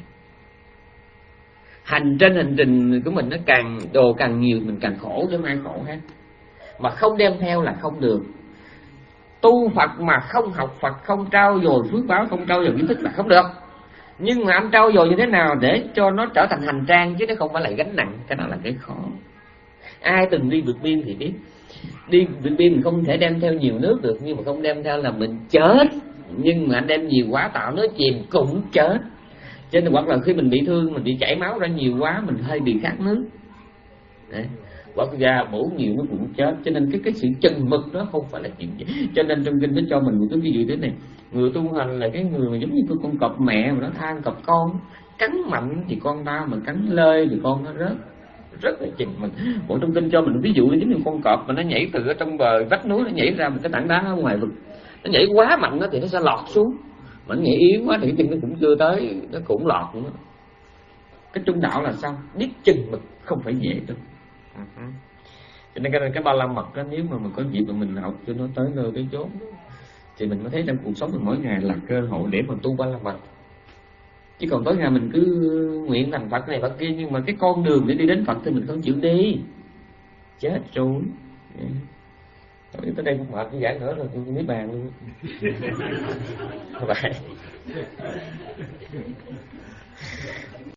Hành trên hành trình của mình nó càng đồ càng nhiều mình càng khổ, chứ không ai khổ hết. Mà không đem theo là không được. Tu Phật mà không học Phật, không trau dồi phước báo, không trau dồi kiến thức là không được. Nhưng mà anh trau dồi như thế nào để cho nó trở thành hành trang, chứ nó không phải là gánh nặng. Cái đó là cái khó. Ai từng đi vượt biên thì biết. Đi vượt biên mình không thể đem theo nhiều nước được, nhưng mà không đem theo là mình chết. Nhưng mà anh đem nhiều quá tạo nó chìm cũng chết. Cho nên hoặc là khi mình bị thương, mình bị chảy máu ra nhiều quá, mình hơi bị khát nước. Đấy. Hoặc ra bổ nhiều nó cũng chết. Cho nên cái cái sự chừng mực đó không phải là chuyện gì. Cho nên trong kinh nó cho mình một cái ví dụ thế này. Người tu hành là cái người mà giống như con cọp mẹ mà nó than cọp con. Cắn mạnh thì con ta, mà cắn lơi thì con nó rớt. Rất là chừng mực. Bộ trong kinh cho mình ví dụ giống như con cọp mà nó nhảy từ ở trong bờ vách núi, nó nhảy ra một cái tảng đá ở ngoài vực. Nó nhảy quá mạnh đó thì nó sẽ lọt xuống. Mà nó nhảy yếu quá thì cái chân nó cũng chưa tới, nó cũng lọt nữa. Cái trung đạo là sao? Biết chừng mực không phải dễ đâu. Uh-huh. Cho nên cái, cái ba la mật đó, nếu mà mình có dịp mà mình học cho nó tới nơi tới chốn thì mình mới thấy trong cuộc sống mình mỗi ngày là cơ hội để mà tu ba la mật. Chứ còn tối ngày mình cứ nguyện thành Phật này Phật kia, nhưng mà cái con đường để đi đến Phật thì mình không chịu đi, chết rồi. Tới đây cũng mệt cái giảng nữa rồi tôi biết bàn luôn. Vậy